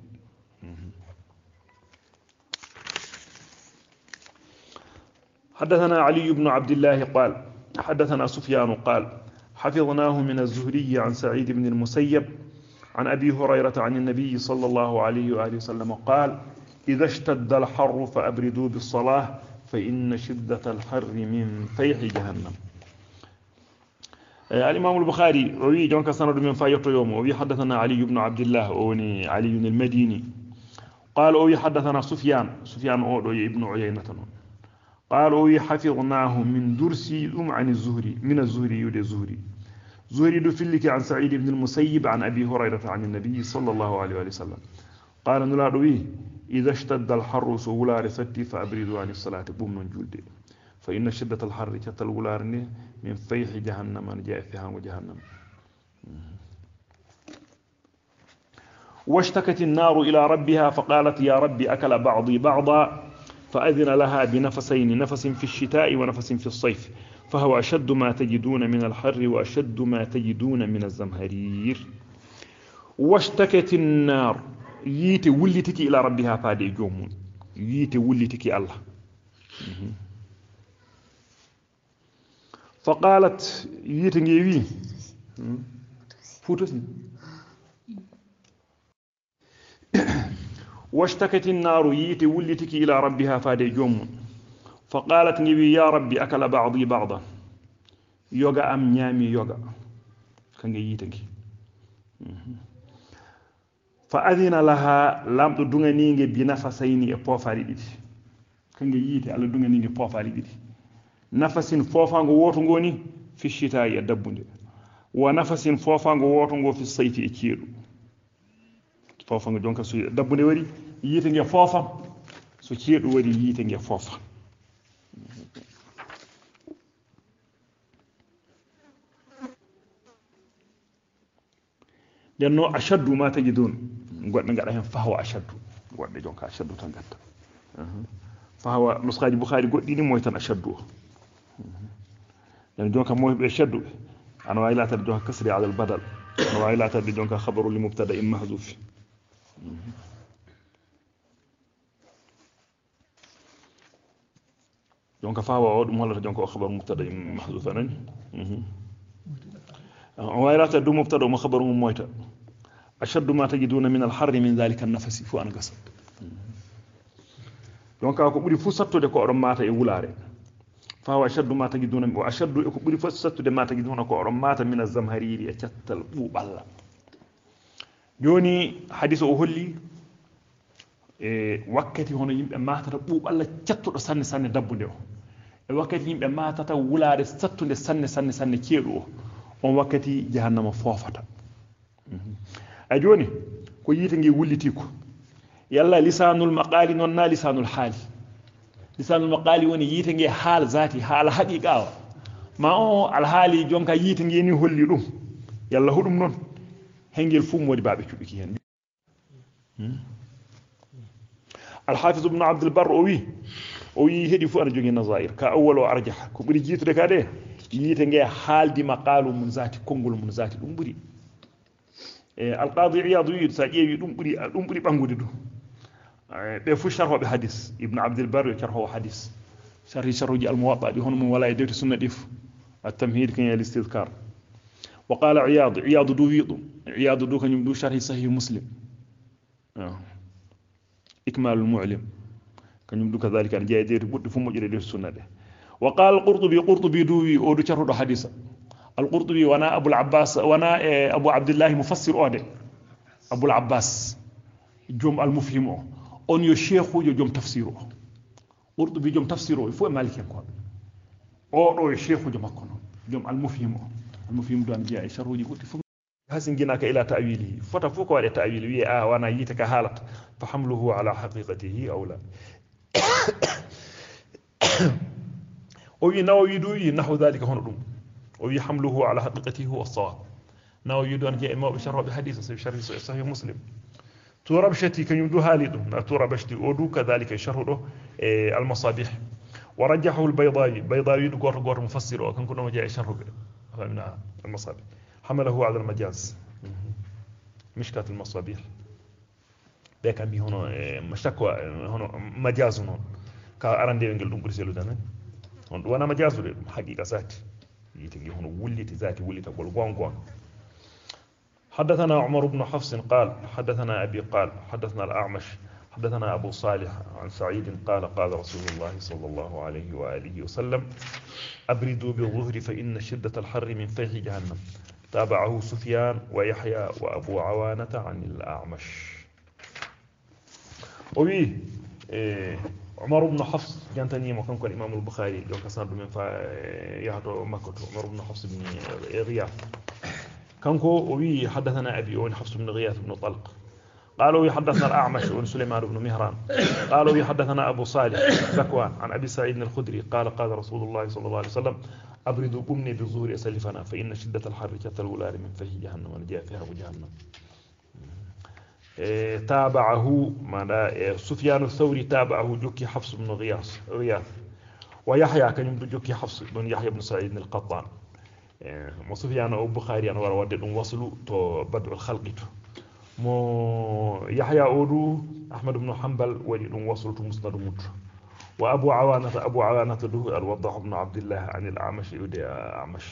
حدثنا علي بن عبد الله قال حدثنا سفيان قال حفظناه من الزهري عن سعيد بن المسيب عن أبي هريرة عن النبي صلى الله عليه وآله وسلم قال إذا اشتد الحر فأبردوا بالصلاة فإن شدة الحر من فيح جهنم. الإمام البخاري روي جونك سند من فايت يوم وبي حدثنا علي بن عبد الله أوني علي المديني قال أوي حدثنا سفيان أودو ابن عيينة قال أوي حفظناه من درسي عن الزهري من الزهري يود زهري دفلك عن سعيد بن المسيب عن أبي هريرة عن النبي صلى الله عليه وسلم قال نلادوي إذا اشتد الحر سولار ستي فأبردوا عن الصلاة بوم جلد فإن شدة الحر تتلولار من فيح جهنم جاء فيها جهنم. واشتكت النار إلى ربها فقالت يا ربي أكل بعضي بعضا فأذن لها بنفسين نفس في الشتاء ونفس في الصيف فهو أشد ما تجدون من الحر وأشد ما تجدون من الزمهرير. واشتكت النار ييتي ولتك إلى ربها فادي جومون ييتي ولتك الله فقالت ييتي نجيوي فوتوسني واشتكت النار ييتي ولتك إلى ربها فادي جومون فقالت نبي يا ربي أكل بعضي بعضا يوغا أم نيامي يوغا كان ييتنكي فأذن لها لام دونغانيغي بنفسين بوفاري ديدي كان ييتي على دونغانيغي بوفاري ديدي نفسين فوفانغو ووتو غوني في الشتاء يدبوندي ونفسين فوفانغو ووتو غو في الصيف يكيدو فوفانغو جونكا سو دبوندي وري ييتنغي فوفام سو كيدو وري ييتنغي فوفام لأنه أشد ما تجدون قلنا قاعدين فهو أشد قلنا جونك أشد تنقط فهو نسخة البخاري قلت لي مويتن أشد لأن جونك موي بأشد أنا وإلا ترجوها كسري على البدل أنا وإلا ترجوها خبر لمبتدأ محذوف جونك فهو عود مولا جونك خبر مبتدأ محذوف أنا وإلا ترجو مبتدأ وخبر مويتن أشد ما تجدون من الحر من ذلك النفس فو أنا قصد دونك أكو بري فساتو دي كو ماتا يولاري فهو أشد ما تجدون وأشد أكو بري فساتو دي ما تجدون كو ماتا من الزمهرير يتتل بوبالا جوني حديث أهولي وقتي هنا يمبي ماتا بوبالا تتو سنة سنة دبو ديو وقتي يمبي ماتا ولاري ستو دي سنة كيلو وقتي جهنم فوفتا أجوني كو ييتنجي وليتيكو يلا لسان المقال نونا لسان الحال لسان المقال وني ييتنجي حال ذاتي حال حقيقة ما هو الحالي جونكا ييتنجي ني هولي دوم يلا هودum non hengel fu modi baabe cubiki hen الحافظ ابن عبد البر وي هدي فو انا جوغي نظائر كاول وارجح كو بري جيتو كادي ييتنجي حال دي مقال من ذاتي كونغول من ذاتي دوم بري القاضي عياض يد ساجي دوم بري بانغودي دو be fu sharho be hadith ibn abd al-barr sharho hadith sharhi الموطأ دي هون من ولا ديت سنه ديف التمهيد كان الاستذكار وقال عياض دو كان دو شرح صحيح مسلم اكمال المعلم كان دو كذلك كان جاي ديت بود fu mojjide def sunna de وقال قرطبي دوي او دو sharho hadith القرطبي وانا ابو العباس وانا ابو عبد الله مفسر اودي ابو العباس جوم المفهم on yo sheikhujo jom tafsiro qurtubi jom tafsiro fu maliken ko o do sheikhujo makko non jom al-mufhim do am jiya sharhuji gutti fu hasin ginaka ila ta'wili fota fu ko wade ta'wili wi wana yita ka halat fa hamluhu ala haqiqatihi aw la o wi nawawi do wi nahu dhalika hono dum o wi hamluhu ala haqiqatihi huwa as-sawab nawawi do an jiya ma bi sharh bi hadith sahih muslim توربشتي كان يمدو هاليدو توربشتي أودو كذلك شرحه المصابيح ورجحه البيضاوي غور مفسر كان كنا جاء شرحه من المصابيح حمله على المجاز مشكات المصابيح بك أمي هنا مشتكوا هنا مجاز هنا كأرندي ينقل دم برسلو دنا وانا مجاز حقيقة ذات يتجي هنا ولي تذاتي ولي تقول قوان حدثنا عمر بن حفص قال حدثنا أبي قال حدثنا الأعمش حدثنا أبو صالح عن سعيد قال قال رسول الله صلى الله عليه وآله وسلم أبردوا بالظهر فإن شدة الحر من فيح جهنم تابعه سفيان ويحيى وأبو عوانة عن الأعمش وي عمر بن حفص جانتني مكان كان الإمام البخاري لو كسر من يهدو مكة عمر بن حفص بن غياث كانكو وي حدثنا أبي وين حفص بن غياث بن طلق قالوا حدثنا الأعمش وابن سليمان بن مهران قالوا حدثنا أبو صالح ذكوان عن أبي سعيد الخدري قال قال رسول الله صلى الله عليه وسلم أبردوا قمني بالظهر أسلفنا فإن شدة الحر كالغلال من فيه جهنم ونجاء فيها جهنم تابعه سفيان الثوري تابعه جوكي حفص بن غياث ويحيى كان يمدو جوكي حفص بن يحيى بن سعيد القطان وسفيان أو بخاري أنا ورا وصلوا تو بدء الخلق مو يحيى أودو أحمد بن حنبل ولي وصلت مسند مدر وأبو عوانة له الوضاح بن عبد الله عن الأعمش يودي أعمش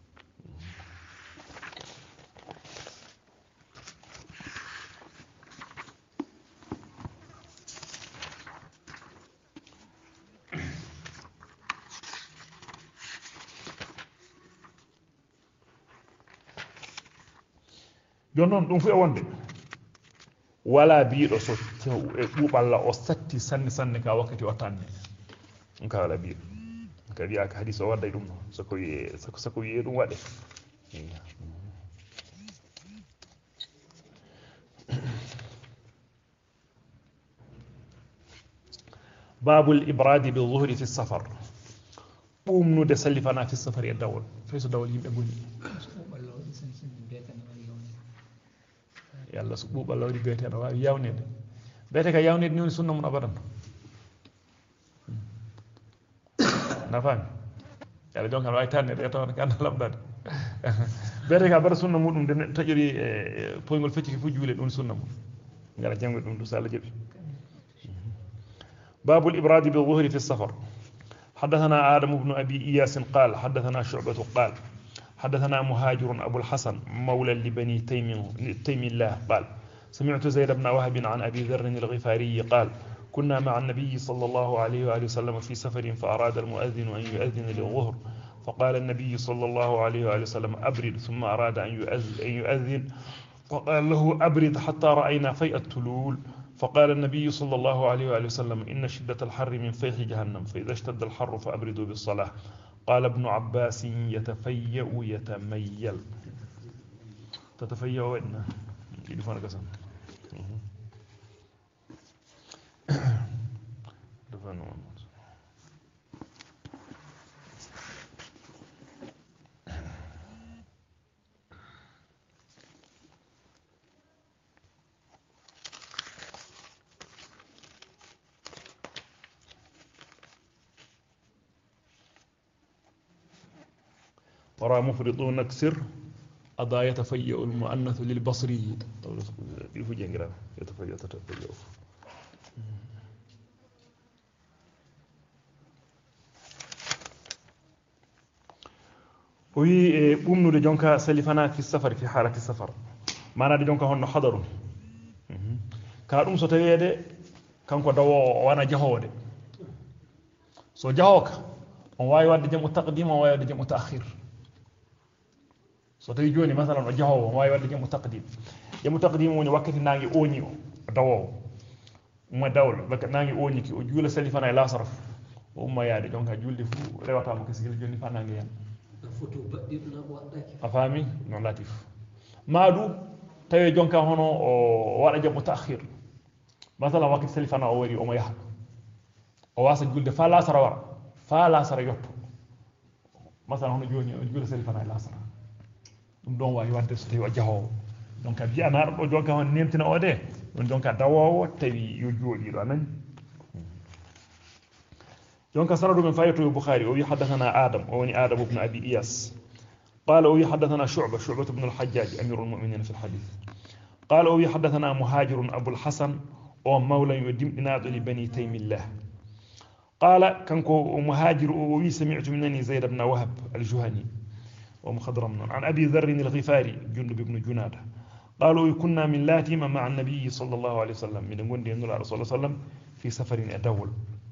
jonnon dum fu e wonde wala biido so e buballa o satti sanne ka wakati watande ka wala biido kadi aka hadith o wadday dum sako yi dum wade باب الإبراد بالظهر في السفر بوم نود سلفنا في السفر الدول فيس دول يمبه غني yalla so buubal lawdi beeteɗo waawi yawnede beete ka yawnede ni woni sunna mun abadan nafani yalla jonka waawi tanne de tawon kan lamdade beete ka bara sunna mudum de tajori poygol fecci fu juule dum sunna mum ngara jango dum du sala jebi باب الإبراد بالظهر في السفر حدثنا آدم بن أبي إياس قال حدثنا شعبة قال حدثنا مهاجر أبو الحسن مولى لبني تيم الله قال سمعت زيد بن وهب عن أبي ذر الغفاري قال كنا مع النبي صلى الله عليه وآله وسلم في سفر فأراد المؤذن أن يؤذن للظهر فقال النبي صلى الله عليه وآله وسلم أبرد ثم أراد أن يؤذن فقال له أبرد حتى رأينا فيء التلول فقال النبي صلى الله عليه وآله وسلم إن شدة الحر من فيح جهنم فإذا اشتد الحر فأبردوا بالصلاة قال ابن عباس يتفيأ يتميل تتفيأ وإنه يدفعنا قسم ورا مفرطون نكسر أضا يتفيأ المؤنث للبصري يتفيأ وي بومنو جونكا سلفنا في السفر في حالة السفر ما دي جونكا هون حضروا كادوم سو تawede kanko dawo wana jahowde so jahoka on wawi wadde jamu taqdim on wawi wadde jamu ta'khir so tawi joni masalan o jahowo on wawi wadde jamu taqdim woni wakkati nangi oñi o dawowo umma dawla bakka nangi oñi ki o juula salifana e lasaraf o umma yaade jonka julde fu rewata mo kesigel joni fa nangi yan foto baddidna waddaki afami non latif madu tawi jonka hono o wada jamu ta'khir masalan wakkati salifana o wari o mo yaha o wasa julde fa lasara wara fa lasara yotto masalan hono joni o juula salifana e lasara dum don wawi wadde so tawi o jahowo donc a bi'anaɗo ɗo jonka hon nemtina o de ɗum jonka dawowo tawi yo jooɗiɗo anani jonka sanadu men fayato e Bukhari o wi haddathana Adam o woni Adam ibn Abi Iyas قال وي حدثنا شعبة بن الحجاج أمير المؤمنين في الحديث قال أو حدثنا مهاجر أبو الحسن أو مولى يدمناد لبني تيم الله قال كنكو مهاجر أو سمعت منني زيد بن وهب الجهني ومخضرم عن أبي ذر الغفاري جندب بن جنادة قالوا كنا من لاتم مع النبي صلى الله عليه وسلم من غندي أن الله صلى الله عليه وسلم في سفر أدول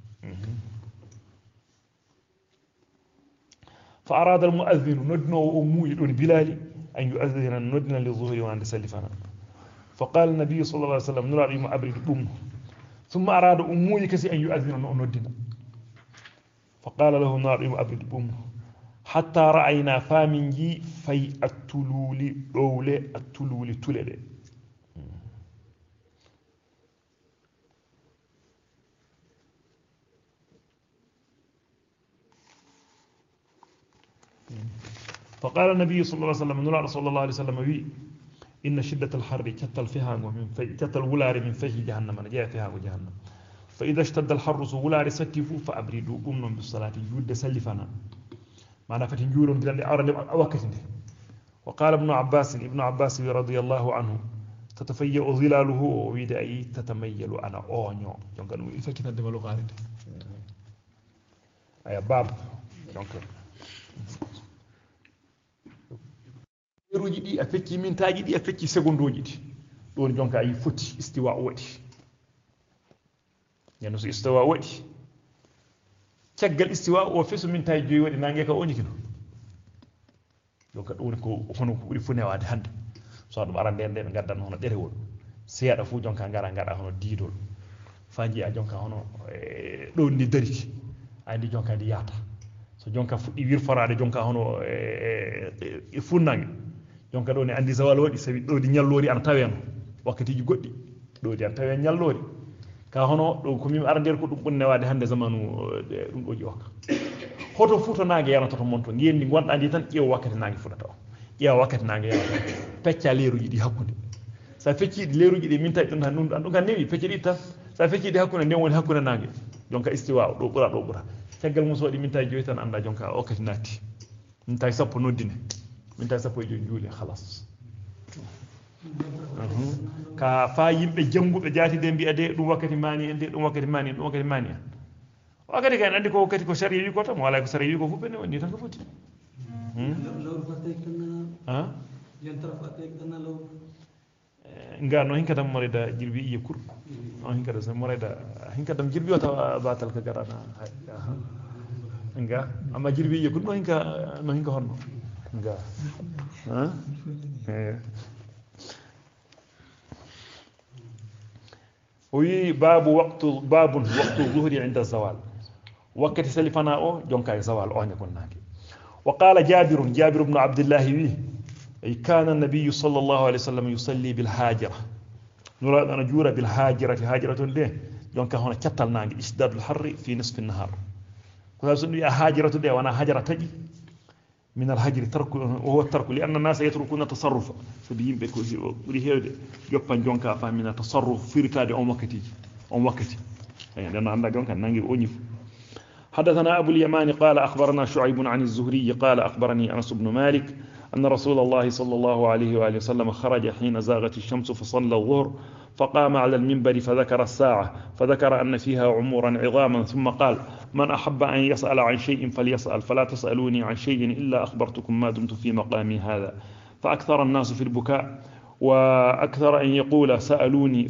فأراد المؤذن ندن أموي دون بلال أن يؤذن ندن للظهر وعند سلفنا فقال النبي صلى الله عليه وسلم نرى ما أبرد أمه ثم أراد أموي كسي أن يؤذن ندن فقال له نرى ما أبرد أمه حتى رأينا فامنجي في التلول أولي التلول تلل فقال النبي صلى الله عليه وسلم نرى رسول الله عليه وسلم وي إن شدة الحر كتل فيها ومن كتل ولار من فيه جهنم أنا جاء فيها جهنم فإذا اشتد الحر ولار سكفوا فأبردوا أمم بالصلاة جود سلفنا معنا فتن جورون بلاد أرد أوكتني وقال ابن عباس رضي الله عنه تتفيأ ظلاله ويد أي تتميل أنا أونيو جونكانو يفكي تدملو غارد أي باب جونكان yeruji ɗi a fecci mintaji ɗi a fecci secondoji ɗi ɗon jonka ayi foti istiwa waɗi ñande so istiwa waɗi caggal istiwa o fesu mintaji joyi waɗi nangue ka oñi kino donc ɗum ko hono ko ɓuuri fu newade hande so ɗum arande nde ɓe gaddanno hono ɗerewol seeɗa fu jonka gaɗa hono diidol fa jiya jonka hono ɗo ndi dariki andi jonka ndi yaata so jonka fuɗɗi wirforade jonka hono funnangue jonka ɗo ne andi zawal waɗi sabi ɗo di ñallori ana taweno wakkatiji goɗɗi ɗo di ana tawe ñallori ka hono ɗo komi arandere ko ɗum ɓunnewade hande zamanu ɗum ɗo ƴewaka hoto futo nangue yanata to monto ngendi gonɗa ndi tan ƴeew wakkati nangue fuɗata o ƴeewa wakkati nangue yanata pecca leeruji ɗi hakkude sa fecciɗi leeruji ɗi min tawi ɗum tan ɗum kan newi pecce ɗi tan sa fecciɗi hakkude nden woni hakkude nangue jonka istiwa ɗo ɓuura caggal mum sowaɗi min tawi joyi tan anda jonka wakkati natti min tawi sappo noddine min tawi sappo e joyi juuli halas ka fa yimɓe jannguɓe jaatide mbiya de ɗum wakkati mani en de ɗum wakkati mani en ɗum wakkati mani en wakkati kay en andi ko kadi ko saria wi ko tan wala ko saria wi ko fof ɓenne wonni tan ko foti nga no hinka dam moreda jirbi iye kur no hinka dam moreda hinka dam jirbi wata batal ka garana nga amma jirbi iye kur no hinka honno nga وي باب وقت الظهر عند الزوال وقت سلفنا او جونكاي زوال او نيكون ناكي وقال جابر بن عبد الله وي أي كان النبي صلى الله عليه وسلم يصلي بالهاجرة نرى أن جورا بالهاجرة هاجرة ده جونكا هنا كتل ناقي إشداد الحر في نصف النهار كذا سنو يا هاجرة ده وانا هاجرة تجي من الهجر ترك وهو الترك لأن الناس يتركون التصرف فبيم بكوزي ولهذا يبان جونكا فمن التصرف في ركاد أم وقتي يعني أنا عندنا جونكا نانجي أونيف حدثنا أبو اليمان قال أخبرنا شعيب عن الزهري قال أخبرني أنس بن مالك أن رسول الله صلى الله عليه وآله وسلم خرج حين زاغت الشمس فصلى الظهر فقام على المنبر فذكر الساعة فذكر أن فيها عمورا عظاما ثم قال من أحب أن يسأل عن شيء فليسأل فلا تسألوني عن شيء إلا أخبرتكم ما دمت في مقامي هذا فأكثر الناس في البكاء وأكثر أن يقول سألوني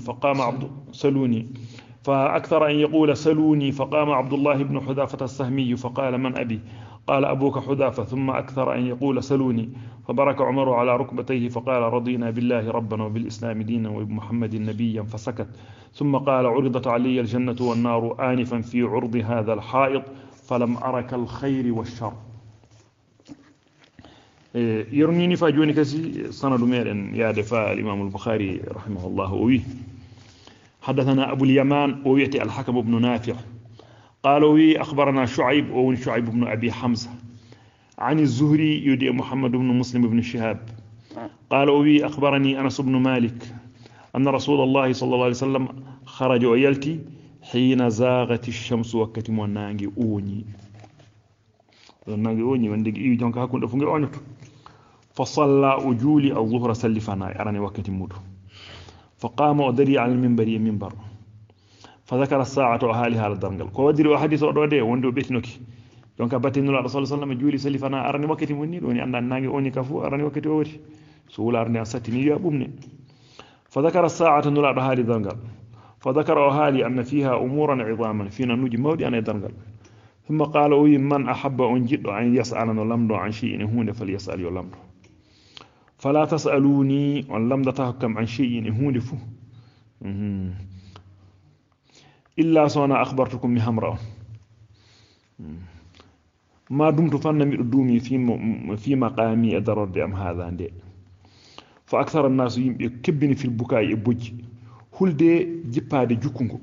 فأكثر أن يقول سلوني فقام عبد الله بن حذافة السهمي فقال من أبي قال أبوك حذافة ثم أكثر أن يقول سلوني فبرك عمر على ركبتيه فقال رضينا بالله ربنا وبالإسلام دينا وبمحمد نبيا فسكت ثم قال عرضت علي الجنة والنار آنفا في عرض هذا الحائط فلم أرك الخير والشر يرنيني فاجوني كسي سند ميرن يا دفاع الإمام البخاري رحمه الله ويه حدثنا أبو اليمان ويأتي الحكم بن نافع قالوا أخبرنا شعيب بن أبي حمزة عن الزهري يدي محمد بن مسلم بن شهاب قالوا أخبرني أنس بن مالك أن رسول الله صلى الله عليه وسلم خرج ويلتي حين زاغت الشمس وكتم ونانجي أوني وندق جونك هكذا فصلى أجولي الظهر سلفنا أراني وكتم مدو فقام ودري على المنبر يمنبر فذكر الساعة وحالها على الدرنجل كو ودري وحديث او دو وندو بيتنوكي دونك باتين الله صلى الله عليه وسلم جولي سلفنا ارني وقتي مني دوني اندا ناغي اوني كفو ارني وقتي وري سول ارني ساتني يا بومني فذكر الساعة نلا حالي الدرنجل فذكر حالي ان فيها امورا عظاما فينا نوجي مودي انا الدرنجل ثم قال وي من احب ان جدو ان يسالنا لمدو عن شيء هون فليسال يلمدو فلا تسالوني ان لم تحكم عن شيء هون فو إلا صنع أخبرتكم بهمرأ ما دمت فنمي دومي في مقامي أدرد أم هذا عندي فأكثر الناس يكبني في البكاء بوجي هل دي جباد جوكونغو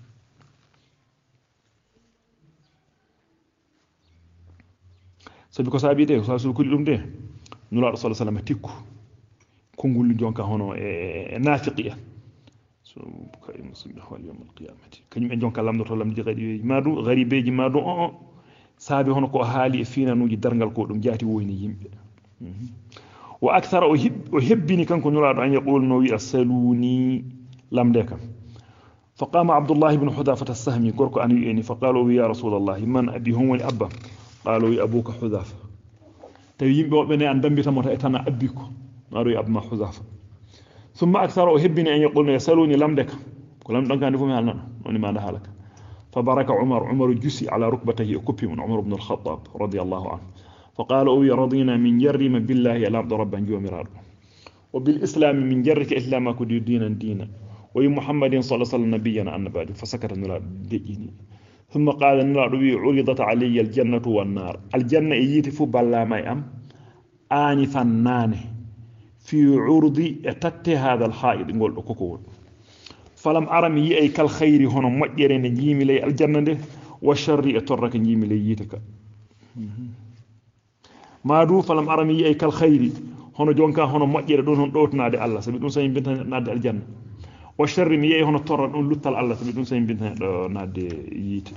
سبي ko sabi de so so kuli dum de nula rasul sallallahu alaihi wasallam tikku kongul jonka hono e nafiqiya so kay muslim wal yawm al qiyamati kanyum en jonka lamdo to lamdi gadi madu garibeji madu on sabi hono ko haali e finanuji dargal ko dum jaati woyni yimbe wa akthara uhibbini kanko nurado an yaqul no wi asaluni lamde kam فقام عبد الله بن حذافة السهمي كركو أن يؤني فقالوا يا رسول الله من أبي هم الأبا قالوا يا أبوك حذافة تيجي بني أن دمبي تموت أتنا أبيكو قالوا يا أبما حذافة ثم أكثر أحبني أن يقولون يسألوني لمدك ولم كان يفهم هلنا وني ما لك فبارك عمر جسي على ركبته أكبي من عمر بن الخطاب رضي الله عنه فقالوا يا رضينا من جرم بالله الأرض ربا جو مراد وبالإسلام من جرك إسلامك دينا دينا ومحمد صلى الله عليه وسلم نبينا أن بعد فسكت النار ديني ثم قال النار عرضت علي الجنة والنار الجنة يجيتف بلا ما يأم آنفا نانه في عرض تتي هذا الحائط نقول كوكول فلم أرم يأي كالخير هنا مجرين نجيم لي الجنة ده والشر اترك نجيم لي يتك ما دو فلم أرم يأي كالخير هنا جونكا هنا مجرين دون دوت نادي الله سبيتون سين بنت نادي الجنة والشر مية هنا ترى دون لطل الله سبيتون سين بنت نادي يت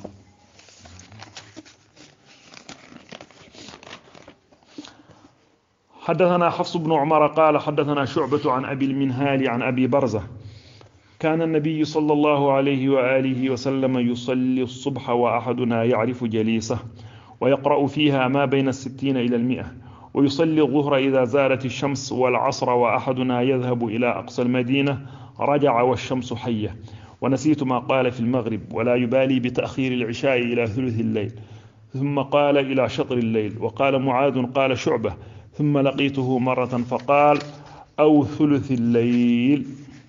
حدثنا حفص بن عمر قال حدثنا شعبة عن أبي المنهال عن أبي برزة كان النبي صلى الله عليه وآله وسلم يصلي الصبح وأحدنا يعرف جليسه ويقرأ فيها ما بين 60 إلى 100 ويصلي الظهر إذا زالت الشمس والعصر وأحدنا يذهب إلى أقصى المدينة رجع والشمس حية ونسيت ما قال في المغرب ولا يبالي بتأخير العشاء إلى ثلث الليل ثم قال إلى شطر الليل وقال معاذ قال شعبة ثم لقيته مرة فقال أو ثلث الليل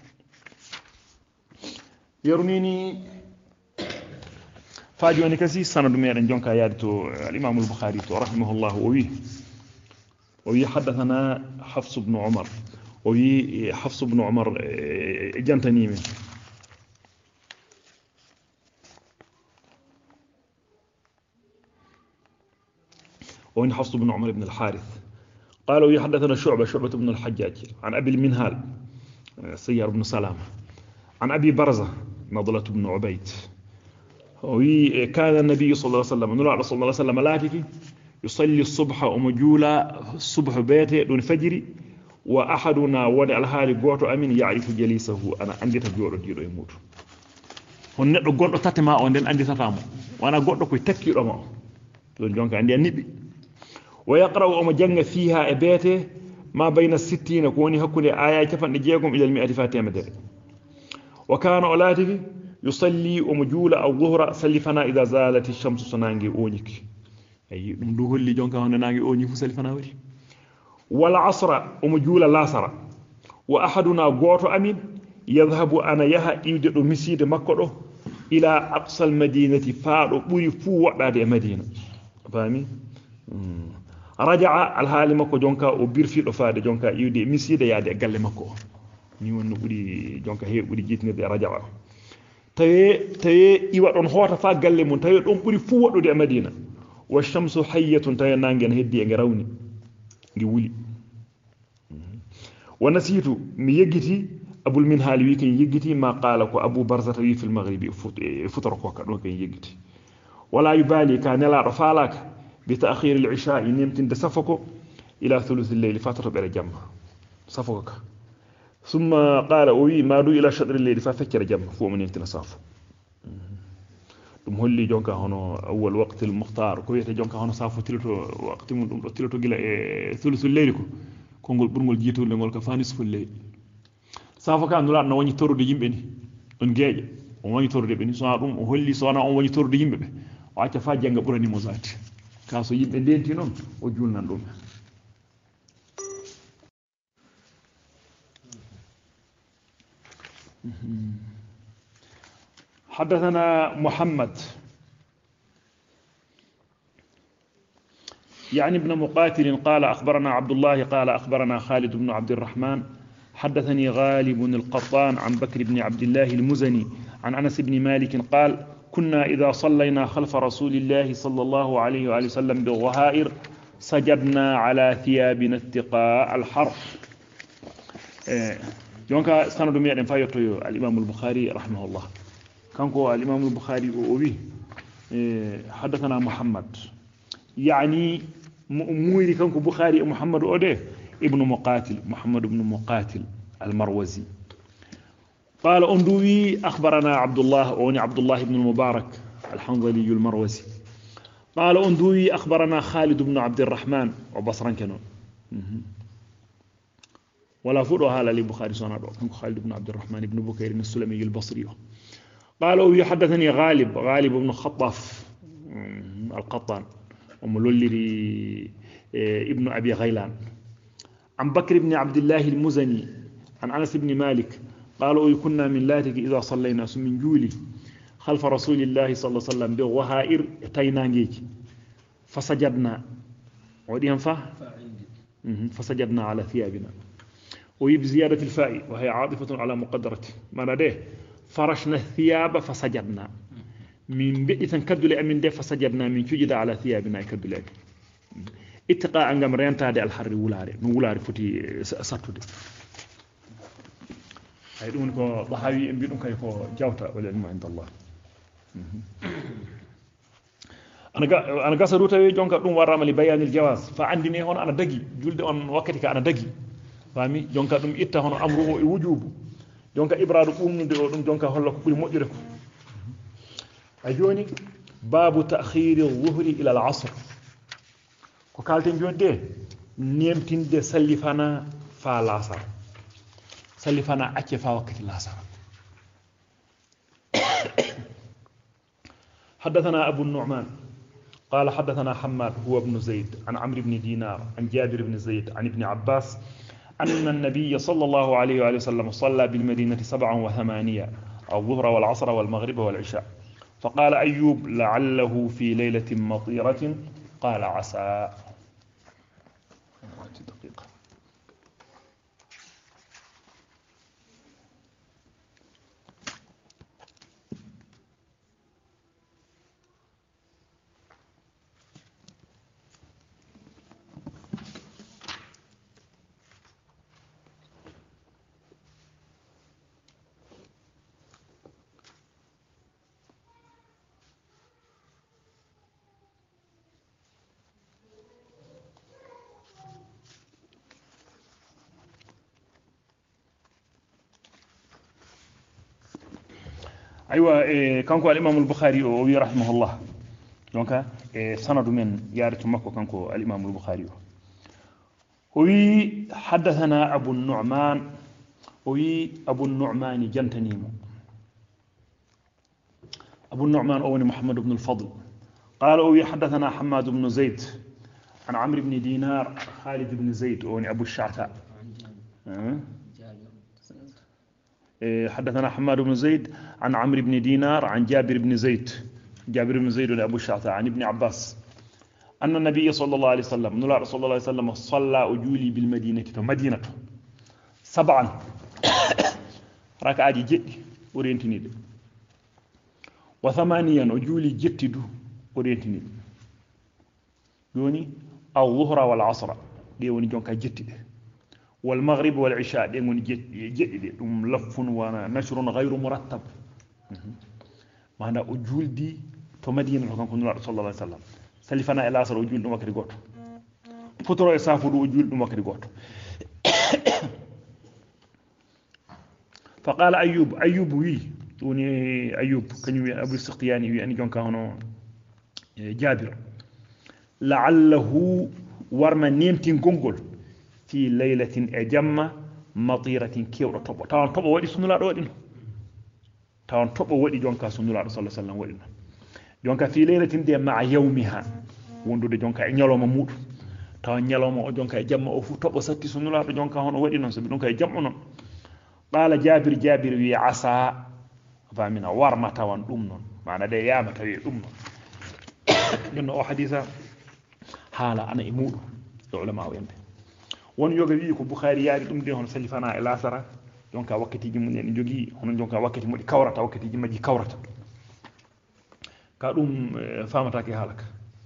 يرميني فاجوني كسي سند ميرن جونكا يادتو الإمام البخاري رحمه الله وي حدثنا حفص بن عمر وي حفص بن عمر جنتنيمي وين حفص بن عمر بن الحارث قالوا يحدثنا شعبة بن الحجاج عن أبي المنهال سيار بن سلامة عن أبي برزة نضلة بن عبيد وكان النبي صلى الله عليه وسلم نرى رسول الله صلى الله عليه وسلم لاتك يصلي الصبح ومجولا الصبح بيته دون فجري وأحدنا ودع الحالي قوتو أمين يعرف جليسه أنا عندي تجور ديرو يموت هون نتو قوتو تاتما وندن عندي تاتامو وانا قوتو كوي تكي رما دون جونك عندي النبي ويقرأ أما جنگ فيها إباته ما بين 60 كوني هكولي آيات كفن نجيكم إلى 100 فاتحة مدر وكان أولادك يصلي ومجول أو ظهر سلفنا إذا زالت الشمس سنانجي أونيك أي ندوه اللي جونك هنا نانجي أونيك سلفنا وري والعصر ومجول لاسر وأحدنا قوت أمين يذهب أنا يها يدد مسيد مكة إلى أقصى المدينة فارو بوري فو وعداد المدينة فاهمين رجع الحالي مكو جونكا وبير في دفاده جونكا يودي مسيده يادي galle makko ni wonno buri jonka he buri jitnirde raja taye iwa don hota fa galle mun taye don buri fu wadude e Madina wa shamsu hayyatun taye nangen heddi e rawni ngi wuli wa nasitu mi yegiti abul minhal wi ken yegiti ma qala ko abu barzata wi fil maghribi futar ko ka don ken yegiti wala yubali ka nela do falaka بتأخير العشاء نمتن دسفكو إلى ثلث الليل فترة بلا جمع صفوك ثم قال وي ما دو الى شطر الليل ففكر جم فو من ينتنا صافو dum holli jonka hono awwal waqti al mukhtar ko yete jonka hono safo tiloto waqti mum dum do tiloto gila e thulusul leyli ko kongol burgol jiiturde ngol ka fanis ful leyli safo ka andula no woni torude yimbe ni on geeje on woni torude be ni so dum o holli so na on woni torude yimbe be o acca fa jenga burani mo zati ka so yimbe denti non o julnan dum حدثنا محمد يعني ابن مقاتل قال أخبرنا عبد الله قال أخبرنا خالد بن عبد الرحمن حدثني غالب القطان عن بكر بن عبد الله المزني عن أنس بن مالك قال كنا إذا صلينا خلف رسول الله صلى الله عليه وآله وسلم بالظهائر سجدنا على ثيابنا اتقاء الحر جونكا سند ميدن فايتو الإمام البخاري رحمه الله كانكو الإمام البخاري أوبي حدثنا محمد يعني مويري كانكو بخاري محمد أودي ابن مقاتل محمد بن مقاتل المروزي قال أندوي أخبرنا عبد الله وني عبد الله بن المبارك الحنظلي المروزي قال أندوي أخبرنا خالد بن عبد الرحمن وبصرا كانوا ولا فروها للبخاري سنة كانكو خالد بن عبد الرحمن بن بكير السلمي البصري قالوا يحدثني غالب بن خطاف القطان وملولي ابن أبي غيلان عن بكر بن عبد الله المزني عن أنس بن مالك قالوا كنا من لاتك إذا صلينا من جولي خلف رسول الله صلى الله عليه وسلم بالظهائر تينانجيك فسجدنا وديهم فسجدنا على ثيابنا وبزيادة الفاء وهي عاطفة على مقدرة ما نده فرشنا الثياب فسجدنا من بئتن كدل أمين ده فسجدنا من سجد على ثيابنا كدل اتقاء عندما رينتا دي الحر ولاري فتي ساتو دي هيدون كو ضحاوي ام بيدون كاي كو جاوتا والعلم عند الله انا غاسا روتا وي جونكا دوم ورام لي بيان الجواز فعندي هون انا دغي جولد اون وقتي كا انا دغي فامي جونكا دوم ايتا هون امرو وجوب jonka ibradu umnude o dum jonka holla ko buri mojjure ko ay joni babu ta'khir adh-dhuhri ila al-'asr ko kalten jodde nemtinde sallifana fa lasar sallifana acce fa wakati lasar حدثنا أبو النعمان قال حدثنا حماد هو ابن زيد عن عمرو بن دينار عن جابر بن زيد عن ابن عباس أن النبي صلى الله عليه وآله وسلم صلى بالمدينة 87 الظهر والعصر والمغرب والعشاء فقال أيوب لعله في ليلة مطيرة قال عسى دقيقة أيوة كانكو الإمام البخاري وي رحمه الله دونك سند من يارت مكو كانكو الإمام البخاري وي حدثنا أبو النعمان وي أبو النعمان جنتنيمو أبو النعمان أوني محمد بن الفضل قال وي حدثنا حماد بن زيد عن عمرو بن دينار خالد بن زيد أوني أبو الشعثاء حدثنا حماد بن زيد عن عمرو بن دينار عن جابر بن زيد أبو الشعثاء عن ابن عباس أن النبي صلى الله عليه وسلم نلا رسول الله صلى الله عليه وسلم صلى أجولي بالمدينة مدينة 7 ركعات جدي أورينتني و8 أجولي جتدو أورينتني يوني الظهر والعصر دي وني جونكا جتي والمغرب والعشاء دي وني جدي دم لف ونشر غير مرتب معنى أجول دي تو مدينة كان كنا رسول الله صلى الله عليه وسلم سلفنا إلى أصل أجول دم وكري غوت فترة إسافو دو أجول دم وكري غوت فقال أيوب وي دوني أيوب كان أبو السختياني وي أني جونكا هنا جابر لعله ورما نيمتين غونغول في ليلة أجمة مطيرة كيورة طبو تاون طبو ودي سنولا ودي تاون طبو ودي جونكا سنولا صلى الله عليه وسلم ودي جونكا في ليلة دي مع يومها وندو دي جونكا نيالوما مود تاون نيالوما او جونكا جمة او فو طبو ساتي سنولا جونكا هون ودي نون سبي جونكا جمع نون قال جابر وي عسى فامنا ورما تاون دوم نون معنى دي ياما تاوي دوم نون لأنه حديثا حالا أنا إمور العلماء وينده won yoga wi ko bukhari yaari dum de hon salifana e lasara jonka wakati ji mun en jogi hono jonka wakati modi kawrata wakati ji maji kawrata ka dum famata ke halaka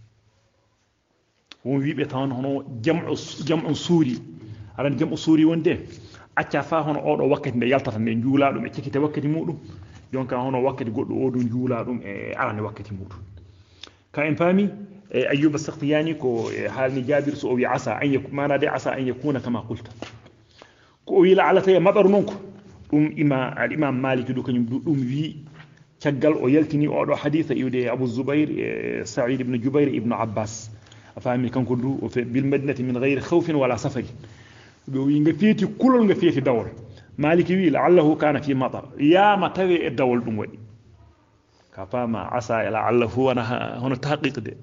won wiibe tan hono jam'u suri aran jam'u suri wonde acca fa hono odo wakati de yaltata de juula dum e cikite wakati mudum jonka hono wakati goddo odo juula dum e arane wakati mudum ka en fami أيوب السختياني كو حال جابر سو عسى أن يكون ما نادي عسى أن يكون كما قلت كو إلى على تي مدر نونكو الإمام مالك دو كنيم دوم في تشغال أو يلتني أو حديث يودي أبو الزبير سعيد بن جبير ابن عباس أفهمي كان كدو بالمدينة من غير خوف ولا سفر وينغ فيتي كلون فيتي دور مالك وي لعله كان في مطر يا ما تاوي الدول دوم ودي كفاما عسى لعله أنا هنا تحقيق دي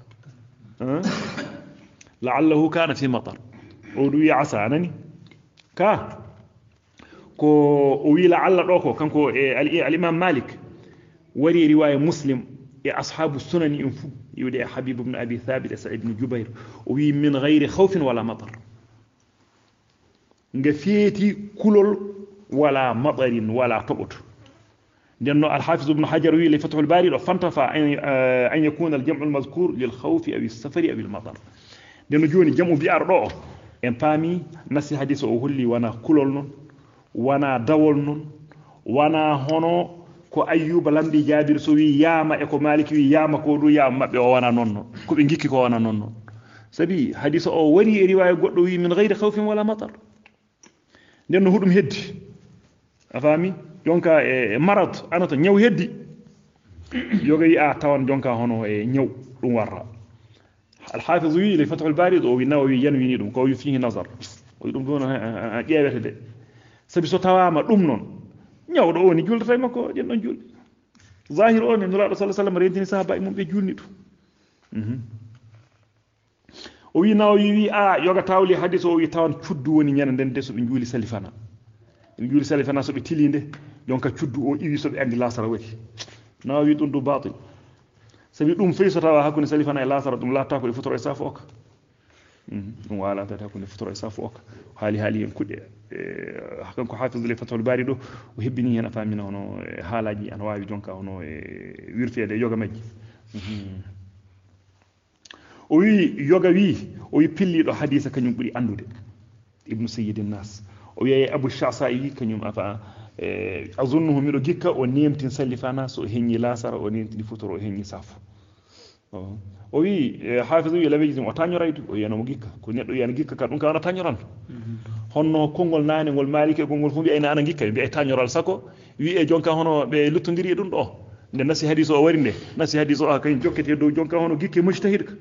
لعله كان في مطر ودوي عسى انني كا كو وي لعل دوكو كانكو الامام مالك وري روايه مسلم اصحاب السنن انفو يودي حبيب بن ابي ثابت سعيد بن جبير وي من غير خوف ولا مطر غفيتي كلول ولا مطر ولا طبط لأنه الحافظ ابن حجر وي لفتح الباري فانتفى أن يكون الجمع المذكور للخوف أو السفر أو المطر لأنه جوني جمع بأرضه إن فامي نسي حديث أهلي وانا كلول وانا دول وانا هونو كو أيوب لندي جابر سوي ياما إكو مالك ياما كودو ياما بي وانا نونو كو بنجيكي كو وانا نونو سبي حديث أو وري رواية قدو من غير خوف ولا مطر لأنه هدم هدي أفامي jonka e marad anata ñew heddi yogayi a tawan jonka hono e ñew dum warra al hafiz wi li fath al barid o wi nawawi yanwini dum ko wi fihi nazar o dum don ƴewete de sabi so tawama dum non ñew do woni julta makko den don julde zahir on nura sallallahu alaihi wasallam rentini sahaba e mum be julni dum o wi nawawi wi a yoga tawli hadith o wi tawan cuddu woni ñana den de so be juli salifana juli salifana so be tilinde jonka cuddu o iwi so be andi lasara wati nawi dum du batil sabi dum feyso tawa hakkunde salifana e lasara dum laata ko e futoro e safu oka dum wala ta hakkunde futoro e safu oka hali en kudde hakkan ko hafiz li fatul bari do o hebbini hen afamina hono halaji an wawi jonka hono e wirfede yoga majji o wi yoga wi o wi pillido hadisa kanyum buri andude ibnu sayyidin nas o wi abu sha'sa'i kanyum afa azunnuhu mido gikka o nemtin sallifana so henni lasara o nemtin futoro o henni safu o wi hafizu wi labeji o tanyoraydu o yeno mo gikka ko neddo yana gikka ka dum ka wana tanyoran honno kongol nane ngol malike gongol fu bi ayna ana gikka bi ay tanyoral sako wi e jonka hono be luttondiri dum do nde nasi hadith o wari nde nasi hadith o kay jokkete do jonka hono gikke mujtahid ka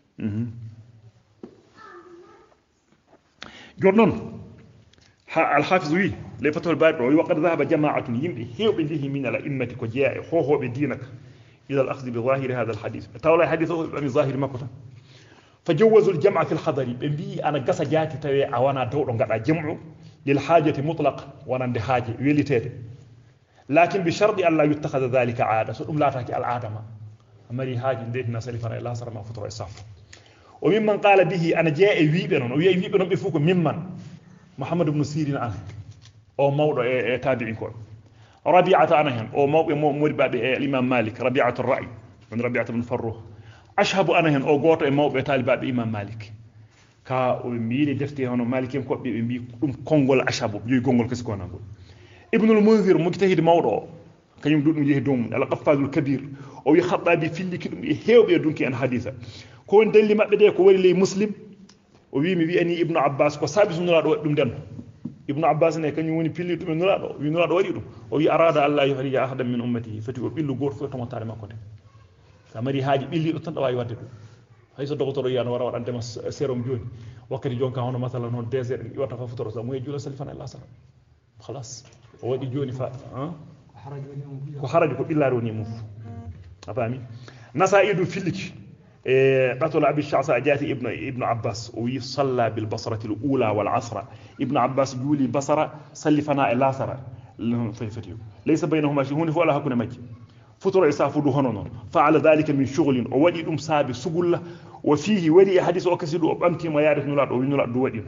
jornon الحافظ وي لفتح الباري وقد ذهب جماعة يمدي هيو به من الأئمة كجاء هو بدينك إلى الأخذ بظاهر هذا الحديث تولى حديثه بظاهر مكة فجوزوا الجمع في الحضر بنبي أنا قصة جاتي توي أوانا دور قد جمع للحاجة مطلق وانا عند حاجة ويلي تيتي لكن بشرط أن لا يتخذ ذلك عادة سؤال لا تاكي العادة ما أمري حاجة نديت ناس اللي فرأي الله صار ما فترة إصاف وممن قال به أنا جاء ويبنون ويبنون بفوق ممن محمد بن سيرين عنه أو موضع تابعين كون ربيعة أنهن أو موضع مربع الإمام مالك ربيعة الرأي من ربيعة بن فروه أشهب أنهن أو قوط موضع تابع الإمام مالك كا ميلي دفتي هنا مالك يمكن بي كونغول أشهب يي كونغول كسكونا ابن المنذر مجتهد موضع كان يمدون يهدون على قفاز الكبير أو يخطى بفيل كدوم يهيو بيدونك أن حديثا كون دلي ما بدأ كوري لي مسلم o wi mi wi ani ibnu abbas ko sabi sunna do dum den ibnu abbas ne kañum woni pilli ɗum e nuraɗo wi nuraɗo waɗi ɗum o wi arada allah yuhrija ahadan min ummatihi fati o ɓillu goto fof tomotare makko de sa mari haaji ɓilliɗo tan ɗo wawi wadde ɗum hayso docteur o yiyano wara waɗandema sérum joni wakkati jonka hono masala noon désert en iwata fafotoro sa moye juula salifana allah sala halas o waɗi joni fa ko haraji ko ɓillare woni e mum a faami nasa idu filliki قتل أبي الشعثاء جاتي ابن عباس وي صلى بالبصرة الأولى والعصر ابن عباس جولي بصرة صلي فناء الآثر ليس بينهما شيء هون فولا هكذا مجي فتر إساف هنون فعل ذلك من شغل وودي سابي سجل وفيه ودي حديث أكسد أمتي ما يعرف نولاد أو نولاد ودي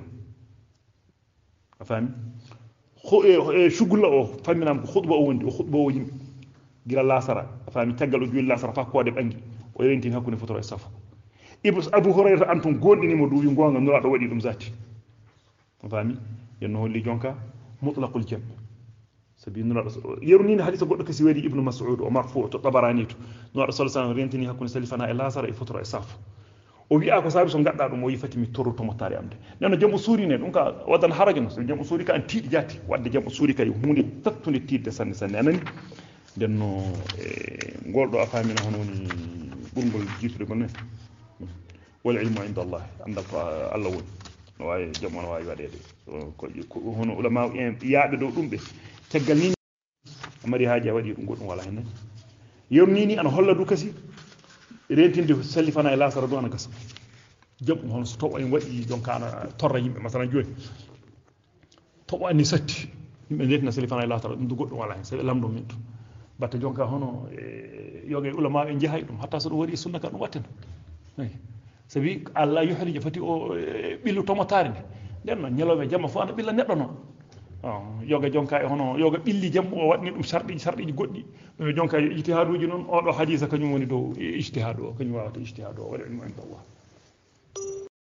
فاهم شغل أو فمن خطبة أو خطبة أو جل الله سرا فاهم تجلو جل الله سرا فقواد بأنجي o yerintin hakkunde fotoro e safa abu hurayra antum gondinimo du wi gonga nuraɗo waɗi ɗum zati fami yenno holli jonka mutlaqul jam sabi nuraɗo yerunini hadisa goɗɗo kasi waɗi ibnu mas'ud o marfu to tabarani to nuraɗo sallallahu alaihi wasallam rentini hakkunde salifana e lasara e fotoro e safa o wi'a ko sabi so gadda ɗum o yi fati mi torru to mottare amde neno jambo suuri ne ɗum ka wadan harajo no so jambo suuri ka an tiiɗi jatti wadde jambo suuri kay hunde tattude tiidde sanne sanne anani denno golɗo a famina hono woni ɓurgol jiitude gonne wal ilmu inda allah andal to allah woni no wawi jaam on wawi waɗede ko hono ulama en yaaɓe dow ɗum ɓe teggal ni mari haaji a waɗi ɗum goɗɗum wala hen yernini ana holla du kasi rentinde sallifana e lasara du ana gasa jaam hono so toɓo en waɗi donc ana torra yimɓe masalan joni toɓo anni satti yimɓe rentina sallifana e lasara ɗum du goɗɗum wala hen sabi lamɗo min to batte jonka hono yoga ulama en jehay ɗum hatta so ɗum waɗi sunna ka ɗum watteno sabi allah yuhrija fati o ɓillu tomotare nde nden noon ñalawma jamma fof ana ɓilla neɗɗo noon yoga jonka e hono yoga ɓilli jamma o waɗni ɗum sarɗiji goɗɗi ɗum jonka ijtihaduji noon oɗo hadisa kañum woni dow ijtihadu o kañum wawata ijtihadu o waɗa ilmu inda allah